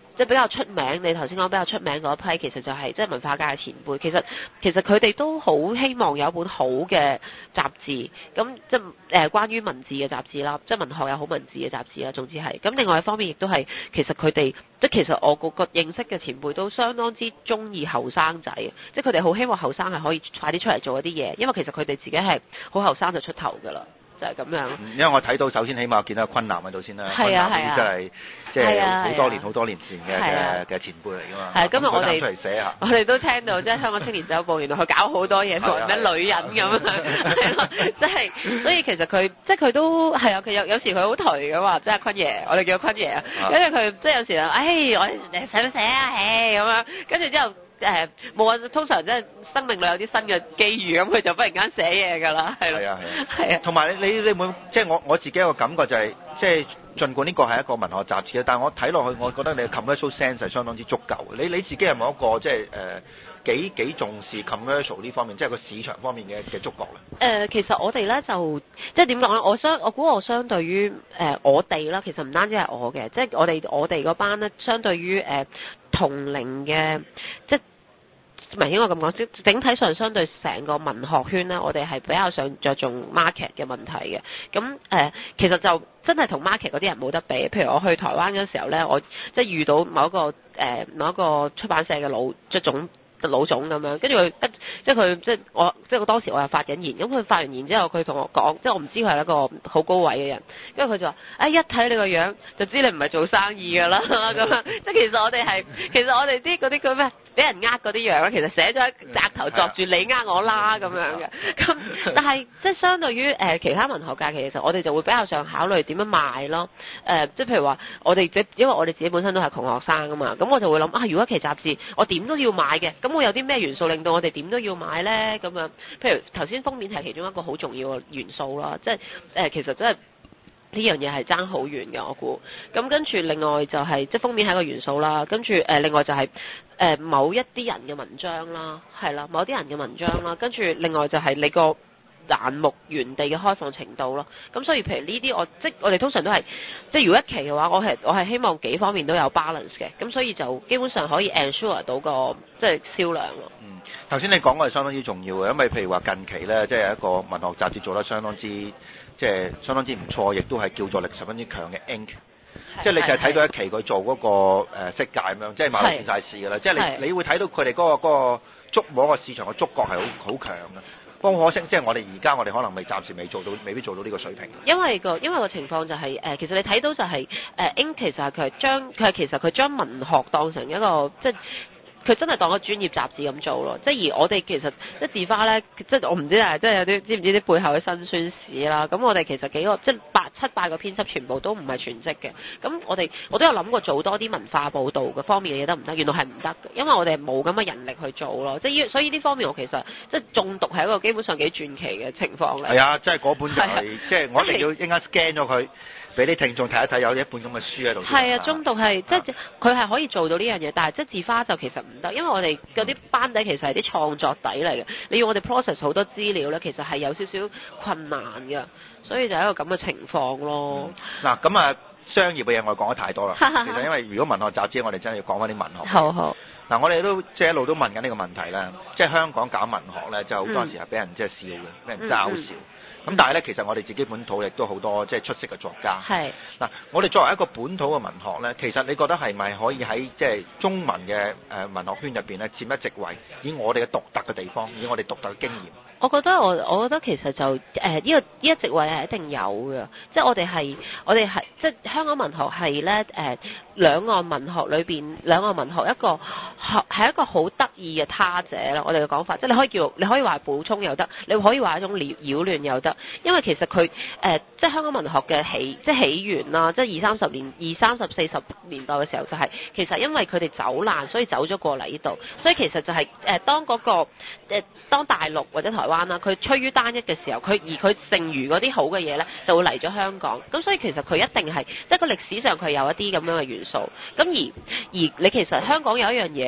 即係比較出名，你頭先講比較出名嗰一批，其實就係即係文化界嘅前輩。其實其實佢哋都好希望有一本好嘅雜誌，咁即係誒關於文字嘅雜誌啦，即係文學有好文字嘅雜誌啦。總之係咁，另外一方面亦都係其實佢哋即係其實我個個認識嘅前輩都相當之中意後生仔，即係佢哋好希望後生係可以快啲出嚟做一啲嘢，因為其實佢哋自己係好後生就出頭㗎啦。就係咁樣， 因為我睇到首先起碼見到昆南喺度先啦， 係啊係啊， 真係即係好多年好多年前嘅嘅嘅前輩嚟㗎嘛。 係今日我哋出嚟寫下， 我哋都聽到即係香港青年週報，原來佢搞好多嘢同咩女人咁樣，係咯，即係所以其實佢即係佢都係啊，佢有有時佢好頹㗎嘛，即係坤爺，我哋叫佢坤爺啊，跟住佢即係有時啊，唉，我誒寫唔寫啊，唉咁樣，跟住之後。誒冇啊！通常即係生命裏有啲新嘅機遇，咁佢就忽然間寫嘢㗎啦，係咯。係啊係啊。係啊。同埋你你會即係我我自己一個感覺就係、是，即係儘管呢個係一個文學雜誌，但係我睇落去，我覺得你嘅 commercial sense 係相當之足夠嘅。你你自己係冇一個即係誒、呃、幾幾重視 commercial 呢方面，即係個市場方面嘅嘅觸覺咧？誒、 呃，其實我哋咧就即係點講咧？我相我估我相對於誒、呃、我哋啦，其實唔單止係我嘅，即係我哋我哋嗰班咧，相對於誒、呃、同齡嘅即係。唔係應該咁講，整體上相對成個文學圈咧，我哋係比較想着重 market 嘅問題嘅。咁誒、呃，其實就真係同 market 嗰啲人冇得比。譬如我去台灣嗰時候咧，我即係遇到某一個誒、呃、某一個出版社嘅老即係總老總咁樣，跟住佢一即係佢即係我即係我當時我又發緊言，咁佢發完言之後，佢同我講，即係我唔知佢係一個好高位嘅人，跟住佢就話：哎，一睇你個樣就知你唔係做生意㗎啦咁樣。即係其實我哋係其實我哋啲嗰啲叫咩？俾人呃嗰啲樣咧，其實寫咗喺額頭作住你呃我啦咁樣嘅。咁但係即係相對於誒、呃、其他文學界，其實我哋就會比較想考慮點樣賣咯。誒、呃，即係譬如話我哋即因為我哋自己本身都係窮學生㗎嘛，咁我就會諗啊，如果一期雜誌我點都要買嘅，咁會有啲咩元素令到我哋點都要買咧？咁樣，譬如頭先封面係其中一個好重要嘅元素啦，即係誒、呃、其實真係。呢樣嘢係爭好遠嘅，我估。咁跟住另外就係、是、即係封面係一個元素啦。跟住誒、呃、另外就係、是、誒、呃、某一啲人嘅文章啦，係啦，某啲人嘅文章啦。跟住另外就係你個欄目原地嘅開放程度咯。咁所以譬如呢啲我即我哋通常都係即係如果一期嘅話，我係我係希望幾方面都有 balance 嘅。咁所以就基本上可以 ensure 到個即係銷量咯。 嗯，頭先你講嘅係相當之重要嘅，因為譬如話近期咧，即係一個文學雜誌做得相當之。即係相當之唔錯，亦都係叫做力十分之強嘅 Ink。即係你就係睇到一期佢做嗰個誒色戒咁樣，即係馬路見晒事㗎啦。即係你你會睇到佢哋嗰個嗰個觸摸個市場嘅觸覺係好好強嘅。不過可惜，即係我哋而家我哋可能未暫時未做到，未必做到呢個水平。 因為個因為個情況就係、是、誒、呃，其實你睇到就係、是、誒、呃、Ink 其實係佢係將佢係其實佢將文學當成一個即係。佢真係當個專業雜誌咁做咯，即係而我哋其實即係字花咧，即係我唔知啊，即係有啲知唔知啲背後嘅辛酸史啦。咁我哋其實幾個即係八七八個編輯全部都唔係全職嘅。咁我哋我都有諗過做多啲文化報導嘅方面嘅嘢得唔得？原來係唔得嘅，因為我哋冇咁嘅人力去做咯。即係所以呢方面我其實即係中毒係一個基本上幾傳奇嘅情況嚟。 係啊，即係嗰本就係、是、即係我一定要應該 scan 咗佢。俾啲聽眾睇一睇，有一本咁嘅書喺度。 係啊，中讀係即係佢係可以做到呢樣嘢，但係即係字花就其實唔得，因為我哋嗰啲班底其實係啲創作底嚟嘅，你要我哋 process 好多資料咧，其實係有少少困難嘅，所以就係一個咁嘅情況咯。 嗱、嗯，咁啊，商業嘅嘢我哋講得太多啦。其實因為如果文學雜誌，我哋真係要講翻啲文學。 好好。 嗱，我哋都即係一路都問緊呢個問題啦，即係香港搞文學咧，就好多時係俾人即係笑嘅，俾、嗯、人嘲笑。咁、嗯、但係咧，其實我哋自己本土亦都好多即係出色嘅作家。係嗱，我哋作為一個本土嘅文學咧，其實你覺得係咪可以喺即係中文嘅誒文學圈入邊咧佔一席位？以我哋嘅獨特嘅地方，以我哋獨特嘅經驗。 我覺得我我覺得其實就誒呢、呃這個呢一席位係一定有嘅，即係我哋係我哋係即係香港文學係咧誒兩岸文學裏邊兩岸文學一個係一個好得意嘅他者啦。我哋嘅講法，即係你可以叫你可以話補充又得，你可以話一種擾擾亂又得。因為其實佢誒、呃、即係香港文學嘅起即係起源啦，即係二三十年二三十四十年代嘅時候就係、是、其實因為佢哋走難，所以走咗過嚟呢度，所以其實就係、是、誒、呃、當嗰、那個誒、呃、當大陸或者台灣啦，佢趨於單一嘅時候，佢而佢剩餘嗰啲好嘅嘢咧，就會嚟咗香港。咁所以其實佢一定係即係個歷史上佢有一啲咁樣嘅元素。咁而而你其實香港有一樣嘢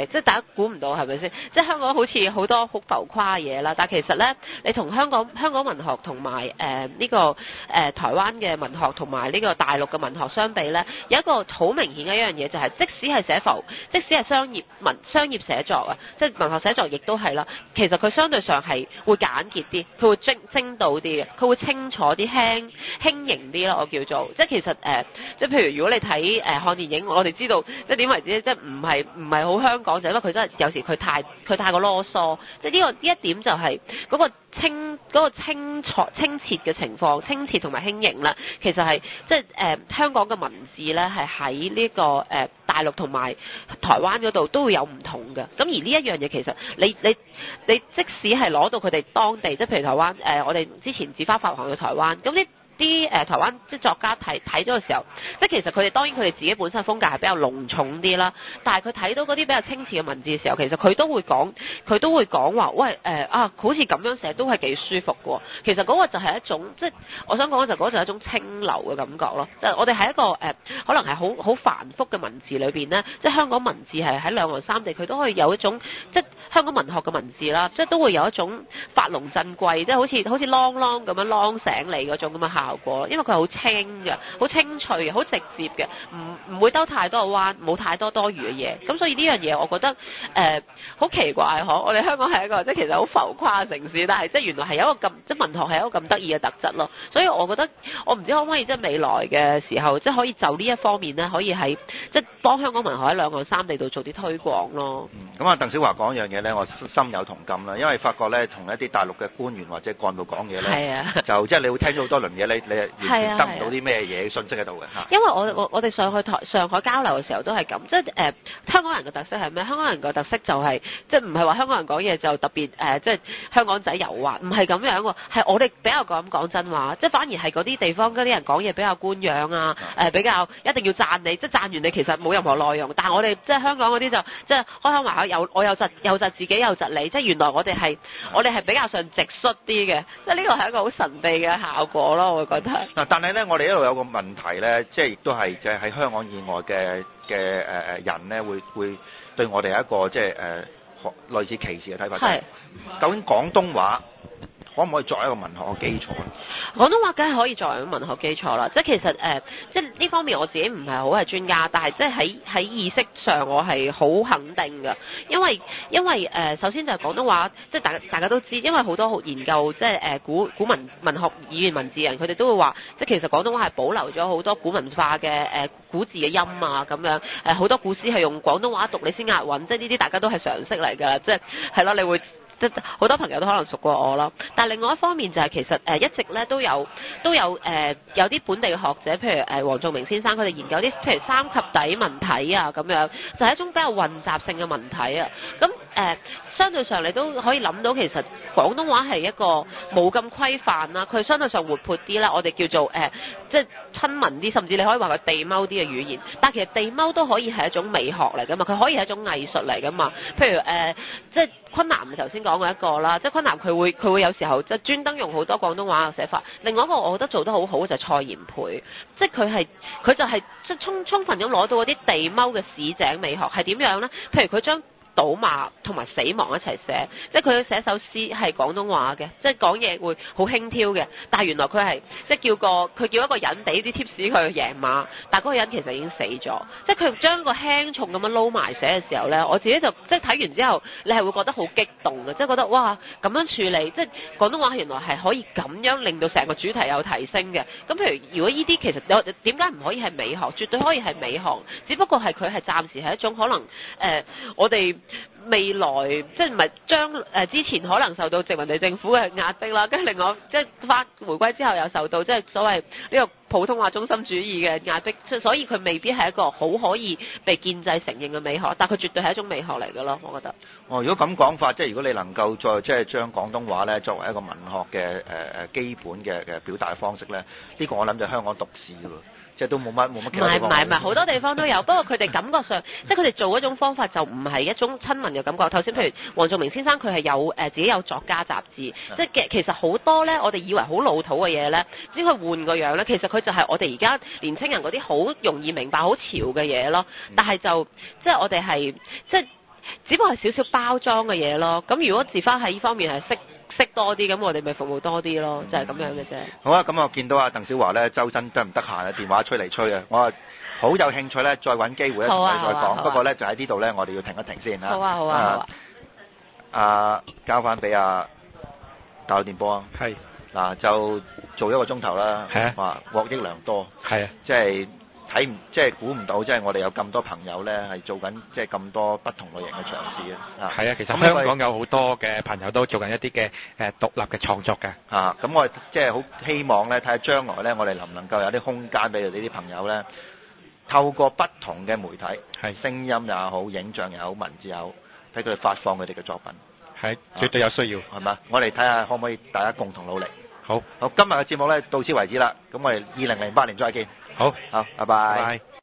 嘢，即係大家估唔到係咪先？即係香港好似好多好浮誇嘅嘢啦，但係其實咧，你同香港香港文學同埋誒呢個誒、呃、台灣嘅文學同埋呢個大陸嘅文學相比咧，有一個好明顯嘅一樣嘢就係、是，即使係寫浮，即使係商業文商業寫作啊，即係文學寫作亦都係啦。其實佢相對上係會簡潔啲，佢會精精到啲嘅，佢會清楚啲、輕輕盈啲啦。我叫做即係其實誒、呃，即係譬如如果你睇誒、呃、看電影，我哋知道即係點為止，即係唔係唔係好香港，就因為佢真係有時佢太佢太過囉嗦，即係呢個呢一點就係嗰個清嗰個清楚清澈嘅情況，清澈同埋輕盈啦。其實係即係誒、呃、香港嘅文字咧，係喺呢個誒、呃、大陸同埋台灣嗰度都會有唔同嘅。咁而呢一樣嘢其實你你你即使係攞到佢哋當地，即係譬如台灣誒、呃，我哋之前紙花發行去台灣，咁呢啲誒台灣即係作家睇睇咗嘅時候，即係其實佢哋當然佢哋自己本身風格係比較濃重啲啦，但係佢睇到嗰啲比較清澈嘅文字嘅時候，其實佢都會講，佢都會講話，喂誒、呃、啊，好似咁樣寫都係幾舒服嘅喎。其實嗰個就係一種即係我想講嘅就嗰個就係一種清流嘅感覺咯。即係我哋喺一個誒、呃、可能係好好繁複嘅文字裏邊咧，即係香港文字係喺兩岸三地佢都可以有一種即係香港文學嘅文字啦，即係都會有一種發龍振貴，即係好似好似啷啷咁樣啷醒你嗰種咁嘅效果，因為佢係好清嘅，好清脆嘅，好直接嘅，唔唔會兜太多嘅彎，冇太多多餘嘅嘢。咁所以呢樣嘢我覺得誒好、呃、奇怪嗬，我哋香港係一個即係其實好浮誇嘅城市，但係即係原來係有一個咁即係文學係一個咁得意嘅特質咯。所以我覺得我唔知可唔可以即係未來嘅時候，即係可以就呢一方面咧，可以喺即係幫香港文學喺兩岸三地度做啲推廣咯。 咁啊、嗯，鄧小華講一樣嘢咧，我深有同感啦，因為發覺咧同一啲大陸嘅官員或者幹部講嘢咧， 啊、 就即係你會聽咗好多輪嘢，你你完全得唔到啲咩嘢信息喺度嘅嚇。 因為我我我哋上去台上海交流嘅時候都係咁，即係誒、呃、香港人嘅特色係咩？香港人嘅特色就係、是、即係唔係話香港人講嘢就特別誒、呃，即係香港仔油滑，唔係咁樣喎，係我哋比較講講真話，即係反而係嗰啲地方嗰啲人講嘢比較官樣啊，誒、呃、比較一定要讚你，即係讚完你其實冇任何內容，但係我哋即係香港嗰啲就即係開口埋口有我有窒有窒自己有窒你，即係原來我哋係我哋係比較上直率啲嘅，即係呢個係一個好神秘嘅效果咯，我覺得。 嗱，但係咧，我哋一路有個問題咧，即係亦都係即係喺香港以外嘅嘅誒誒人咧，會會對我哋有一個即係誒、呃、類似歧視嘅睇法。係。究竟廣東話可唔可以作為一個文學嘅基礎咧？ 廣東話梗係可以作為一個文學基礎啦，即係其實誒、呃，即係呢方面我自己唔係好係專家，但係即係喺喺意識上我係好肯定嘅，因為因為誒、呃，首先就係廣東話，即係大大家都知，因為好多研究即係誒古古文文學語言文字人，佢哋都會話，即係其實廣東話係保留咗好多古文化嘅誒、呃、古字嘅音啊咁樣，誒、呃、好多古詩係用廣東話讀你先押韻，即係呢啲大家都係常識嚟㗎，即係係咯，你會。即好多朋友都可能熟過我咯，但係另外一方面就係其實誒、呃、一直咧都有都有誒、呃、有啲本地嘅學者，譬如誒黃仲明先生，佢哋研究啲譬如三及第文體啊咁樣，就係、是、一種比較混雜性嘅文體啊。咁誒、呃、相對上你都可以諗到，其實廣東話係一個冇咁規範啦，佢相對上活潑啲啦，我哋叫做誒、呃、即係親民啲，甚至你可以話佢地踎啲嘅語言。但係其實地踎都可以係一種美學嚟㗎嘛，佢可以係一種藝術嚟㗎嘛。譬如誒、呃、即係昆南頭先講過一個啦，即係昆南佢會佢會有時候即係專登用好多廣東話嘅寫法。另外一個我覺得做得好好嘅就係蔡炎培，即係佢係佢就係即係充充分咁攞到嗰啲地踎嘅市井美學係點樣咧？譬如佢將倒罵同埋死亡一齊寫，即係佢寫首詩係廣東話嘅，即係講嘢會好輕佻嘅，但係原來佢係即係叫個佢叫一個人俾啲貼士佢去贏馬，但係嗰個人其實已經死咗，即係佢將個輕重咁樣撈埋寫嘅時候咧，我自己就即係睇完之後，你係會覺得好激動嘅，即係覺得哇咁樣處理，即係廣東話原來係可以咁樣令到成個主題有提升嘅。咁譬如如果呢啲其實有點解唔可以係美學？絕對可以係美學，只不過係佢係暫時係一種可能誒、呃，我哋。未來即係唔係將誒之前可能受到殖民地政府嘅壓迫啦，跟住另外即係翻回歸之後又受到即係所謂呢個普通話中心主義嘅壓迫，所以佢未必係一個好可以被建制承認嘅美學，但係佢絕對係一種美學嚟嘅咯，我覺得。哦，如果咁講法，即係如果你能夠再即係將廣東話咧作為一個文學嘅誒誒基本嘅嘅表達方式咧，呢、呢個我諗就香港獨市喎。即係都冇乜冇乜其他地方。唔係唔係唔係，好多地方都有。不過佢哋感覺上，即係佢哋做嗰種方法就唔係一種親民嘅感覺。頭先譬如黃仲明先生，佢係有誒、呃、自己有作家雜誌，即係嘅其實好多咧，我哋以為好老土嘅嘢咧，只佢換個樣咧，其實佢就係我哋而家年青人嗰啲好容易明白、好潮嘅嘢咯。但係就即係我哋係即係。 只不過係少少包裝嘅嘢咯。咁如果自花喺呢方面係識識多啲，咁我哋咪服務多啲咯，就係、是、咁樣嘅啫。 好啊，咁我見到阿鄧小華咧，周身得唔得閒啊？電話吹嚟吹啊！我啊好有興趣咧，再揾機會咧同你再講。不過咧就喺呢度咧，我哋要停一停先好啊好啊好啊！ 啊，交翻俾阿教電波啊！ 係嗱，就做一個鐘頭啦， 係啊， 哇，獲益良多。 係啊， 即係睇唔即係估唔到，即係我哋有咁多朋友咧係做緊即係咁多不同類型嘅嘗試啊！ 係啊，其實香港有好多嘅朋友都做緊一啲嘅誒獨立嘅創作嘅。 啊，咁我即係好希望咧，睇下將來咧，我哋能唔能夠有啲空間俾你哋啲朋友咧，透過不同嘅媒體，係聲音也好，影像也好，文字也好，睇佢哋發放佢哋嘅作品。 係，絕對有需要， 係嘛？我哋睇下可唔可以大家共同努力。 好， 好，今日嘅節目咧到此為止啦。咁我哋二零零八年再見。 好， 好，拜拜。 拜拜。